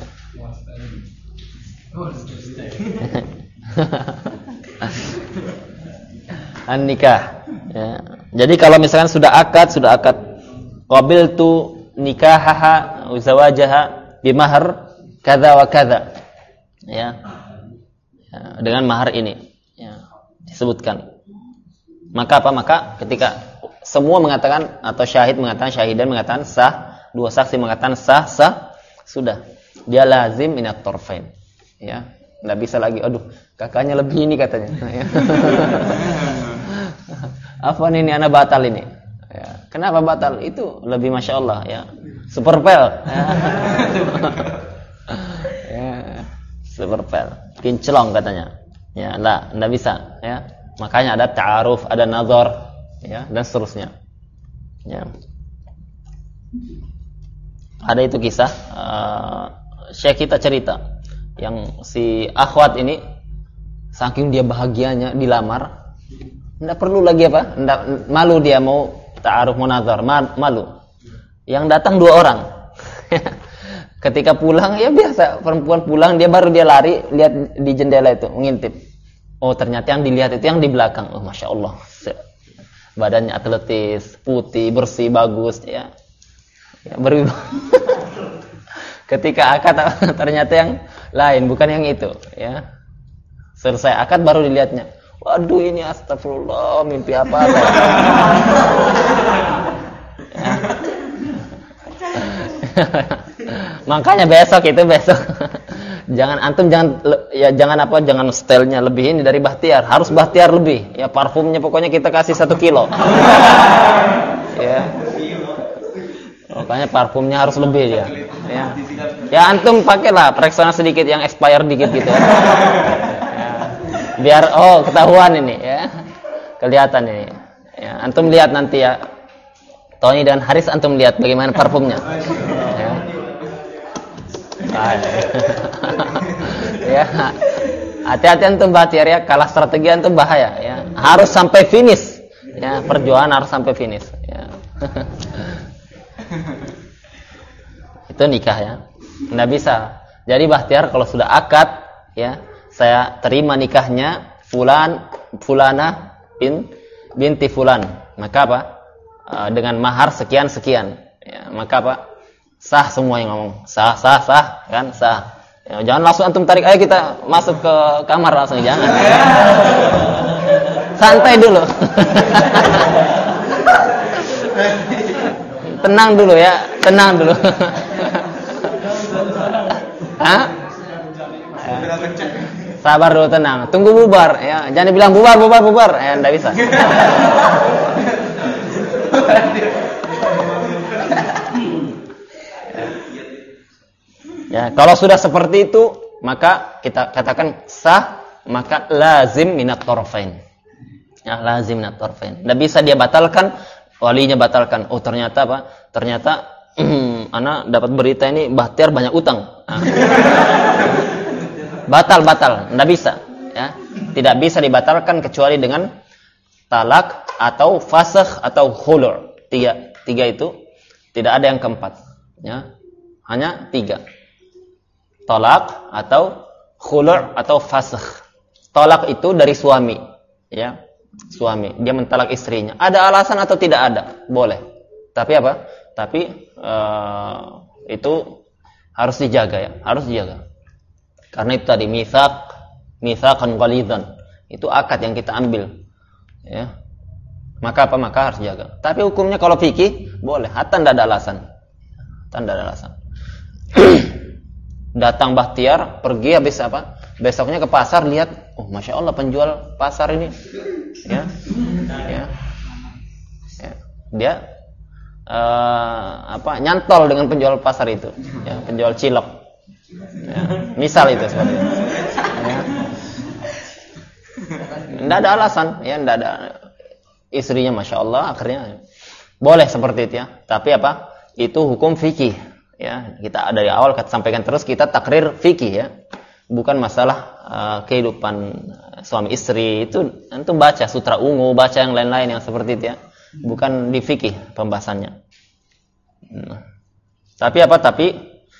An-nikah. Ya. Jadi kalau misalkan sudah akad, sudah akad, qabiltu nikahaha wa zawajaha bimahar kadza wa kadza. Ya. Ya, dengan mahar ini. Ya, disebutkan. Maka apa? Maka ketika semua mengatakan atau syahid mengatakan, syahidan mengatakan sah, dua saksi mengatakan sah, sah, sudah. Dia lazim minat tarfain. Ya. Enggak bisa lagi, aduh, kakaknya lebih ini katanya. Ya. Apa nih ini anak batal ini? Ya. Kenapa batal? Itu lebih masya Allah ya. Super pel. Ya. Ya. Super pel. Kinclong katanya. Ya, enggak, enggak bisa ya. Makanya ada ta'aruf, ada nazar ya, dan seterusnya. Ya. Ada itu kisah uh, Syekh kita cerita yang si akhwat ini saking dia bahagianya dilamar, enggak perlu lagi apa? Enggak, malu dia mau ta'aruf munazar, malu. Yang datang dua orang. Ketika pulang ya biasa, perempuan pulang dia baru dia lari lihat di jendela itu ngintip. Oh, ternyata yang dilihat itu yang di belakang. Oh, masya Allah. Badannya atletis, putih, bersih, bagus ya. Ya berubah. Ketika akad ternyata yang lain, bukan yang itu ya. Selesai akad baru dilihatnya. Waduh, ini astagfirullah, mimpi apa saya? Ya. Makanya besok itu besok. Jangan antum jangan ya jangan apa jangan stylenya lebih ini dari Bahtiar, harus Bahtiar lebih. Ya parfumnya pokoknya kita kasih satu kilo. Ya. Pokoknya parfumnya harus lebih ya. Ya, ya antum pakailah Rexona sedikit yang expired dikit gitu ya. Ya. Biar oh ketahuan ini ya. Kelihatan ini. Ya, antum lihat nanti ya. Tony dan Haris antum lihat bagaimana parfumnya. Ya. Ya. Hati-hati antum Bahtiar ya, kalah strategi antum bahaya ya. Harus sampai finish. Ya, perjuangan harus sampai finish ya. Itu nikah ya. Enggak bisa. Jadi Bahtiar kalau sudah akad ya, saya terima nikahnya fulan fulana bin binti fulan. Maka apa? E, dengan mahar sekian sekian. Ya, maka apa? Sah semua yang ngomong. Sah sah sah kan sah. Ya, jangan langsung antum tarik ayo kita masuk ke kamar langsung jangan. Ya. Santai dulu. Tenang dulu ya, tenang dulu. Hah? Sabar dulu, tenang. Tunggu bubar ya. Jangan bilang bubar, bubar, bubar. Ya, enggak bisa. Ya, kalau sudah seperti itu, maka kita katakan sah, maka lazim minat tarfain. Ya, lazim minat tarfain. Enggak bisa dia batalkan, walinya batalkan. Oh, ternyata apa? Ternyata anak dapat berita ini Bahtiar banyak utang. Nah. Batal, batal, enggak bisa, ya. Tidak bisa dibatalkan kecuali dengan talak atau fasakh atau khulu'. Tiga, tiga itu Tidak ada yang keempat. Ya. Hanya tiga. Tolak atau khulu' atau fasakh. Tolak itu dari suami. Ya. Suami. Dia mentalak istrinya. Ada alasan atau tidak ada? Boleh. Tapi apa? Tapi uh, itu harus dijaga ya. Harus dijaga. Karena itu tadi mitsaq, mitsaqan ghalidhan. Itu akad yang kita ambil. Ya. Maka apa? Maka harus jaga. Tapi hukumnya kalau fikih boleh, hatta tidak ada alasan. Hatta tidak ada alasan. Datang Bahtiar, pergi habis apa? Besoknya ke pasar lihat, oh masya Allah penjual pasar ini, ya, ya, ya. Dia uh, apa? Nyantol dengan penjual pasar itu, ya, penjual cilok. Ya. Misal itu seperti itu. Ya. Tidak ada alasan, ya, tidak ada. Istrinya masya Allah akhirnya boleh seperti itu ya. Tapi apa? Itu hukum fikih ya. Kita dari awal kita sampaikan terus, kita takrir fikih ya. Bukan masalah uh, kehidupan suami istri itu itu baca sutra ungu, baca yang lain-lain yang seperti itu ya. Bukan di fikih pembahasannya. Nah. Tapi apa? Tapi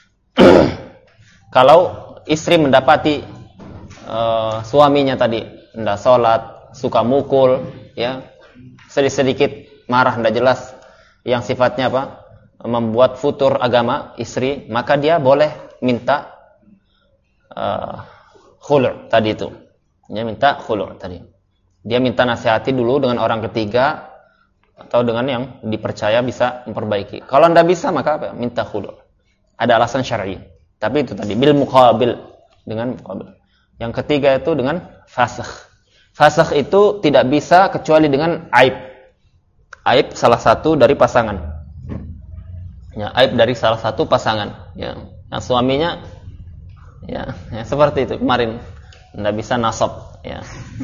kalau istri mendapati uh, suaminya tadi tidak sholat, suka mukul ya, sedikit-sedikit marah, tidak jelas, yang sifatnya apa? Membuat futur agama istri, maka dia boleh minta uh, khulu' tadi itu. Dia minta khulu' tadi. Dia minta nasihati dulu dengan orang ketiga atau dengan yang dipercaya bisa memperbaiki. Kalau tidak bisa maka apa? Minta khulu'. Ada alasan syar'i. Tapi itu tadi bil muqabil, dengan muqabil. Yang ketiga itu dengan fasakh. Fasakh itu tidak bisa kecuali dengan aib. Aib salah satu dari pasangan. Ya, aib dari salah satu pasangan. Ya, yang suaminya, ya, ya seperti itu kemarin, tidak bisa nasab. Ya.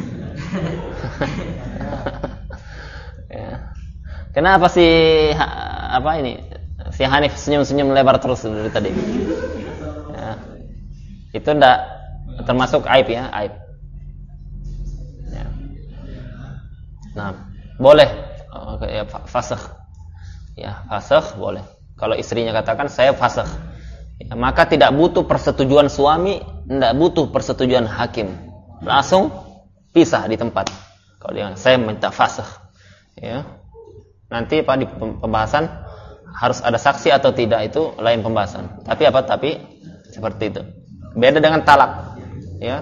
Ya. Kenapa si apa ini? Si Hanif senyum-senyum lebar terus dari tadi. Ya. Itu tidak termasuk aib ya, aib. Ya. Nah, boleh oh, ya, fasakh. Ya, fasakh boleh. Kalau istrinya katakan saya fasakh, ya, maka tidak butuh persetujuan suami, tidak butuh persetujuan hakim. Langsung pisah di tempat. Kalau dia saya minta fasakh, ya. Nanti apa di pembahasan harus ada saksi atau tidak itu lain pembahasan. Tapi apa? Tapi seperti itu. Beda dengan talak, ya.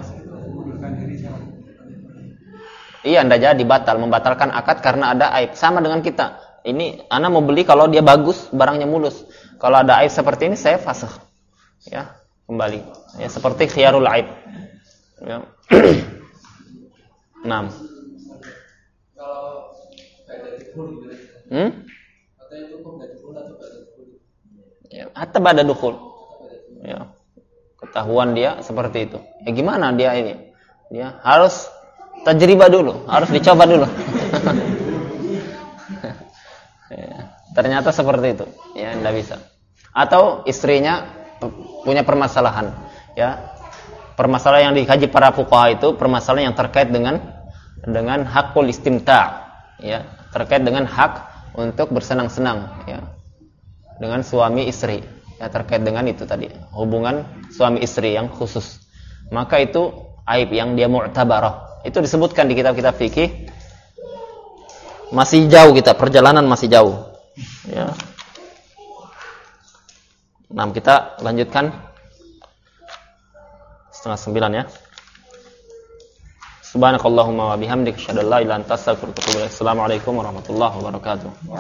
Iya, anda jadi batal, membatalkan akad karena ada aib. Sama dengan kita. Ini ana mau beli kalau dia bagus, barangnya mulus. Kalau ada aib seperti ini saya fasakh. Ya, kembali. Ya, seperti khiyarul aib. Ya. enam. Kalau ba'da dukhul gitu. Hmm? Katanya itu kok ba'da dukhul atau ba'da dukhul? Ya, hatta ba'da dukhul. Ya. Ketahuan dia seperti itu. Ya gimana dia ini? Dia harus tajribah dulu, harus dicoba dulu. Ya, ternyata seperti itu, ya tidak bisa. Atau istrinya punya permasalahan, ya permasalahan yang dikaji para fuqaha itu permasalahan yang terkait dengan dengan hakul istimta', ya terkait dengan hak untuk bersenang-senang, ya dengan suami istri, ya terkait dengan itu tadi hubungan suami istri yang khusus. Maka itu aib yang dia mu'tabarah. Itu disebutkan di kitab-kitab fikih. Masih jauh kita, perjalanan masih jauh. Ya. Nah, kita lanjutkan setengah sembilan ya. Subhanakallahumma wa bihamdika asyhadu an la ilaha illa anta astaghfiruka wa atubu ilaik. Assalamualaikum warahmatullahi wabarakatuh.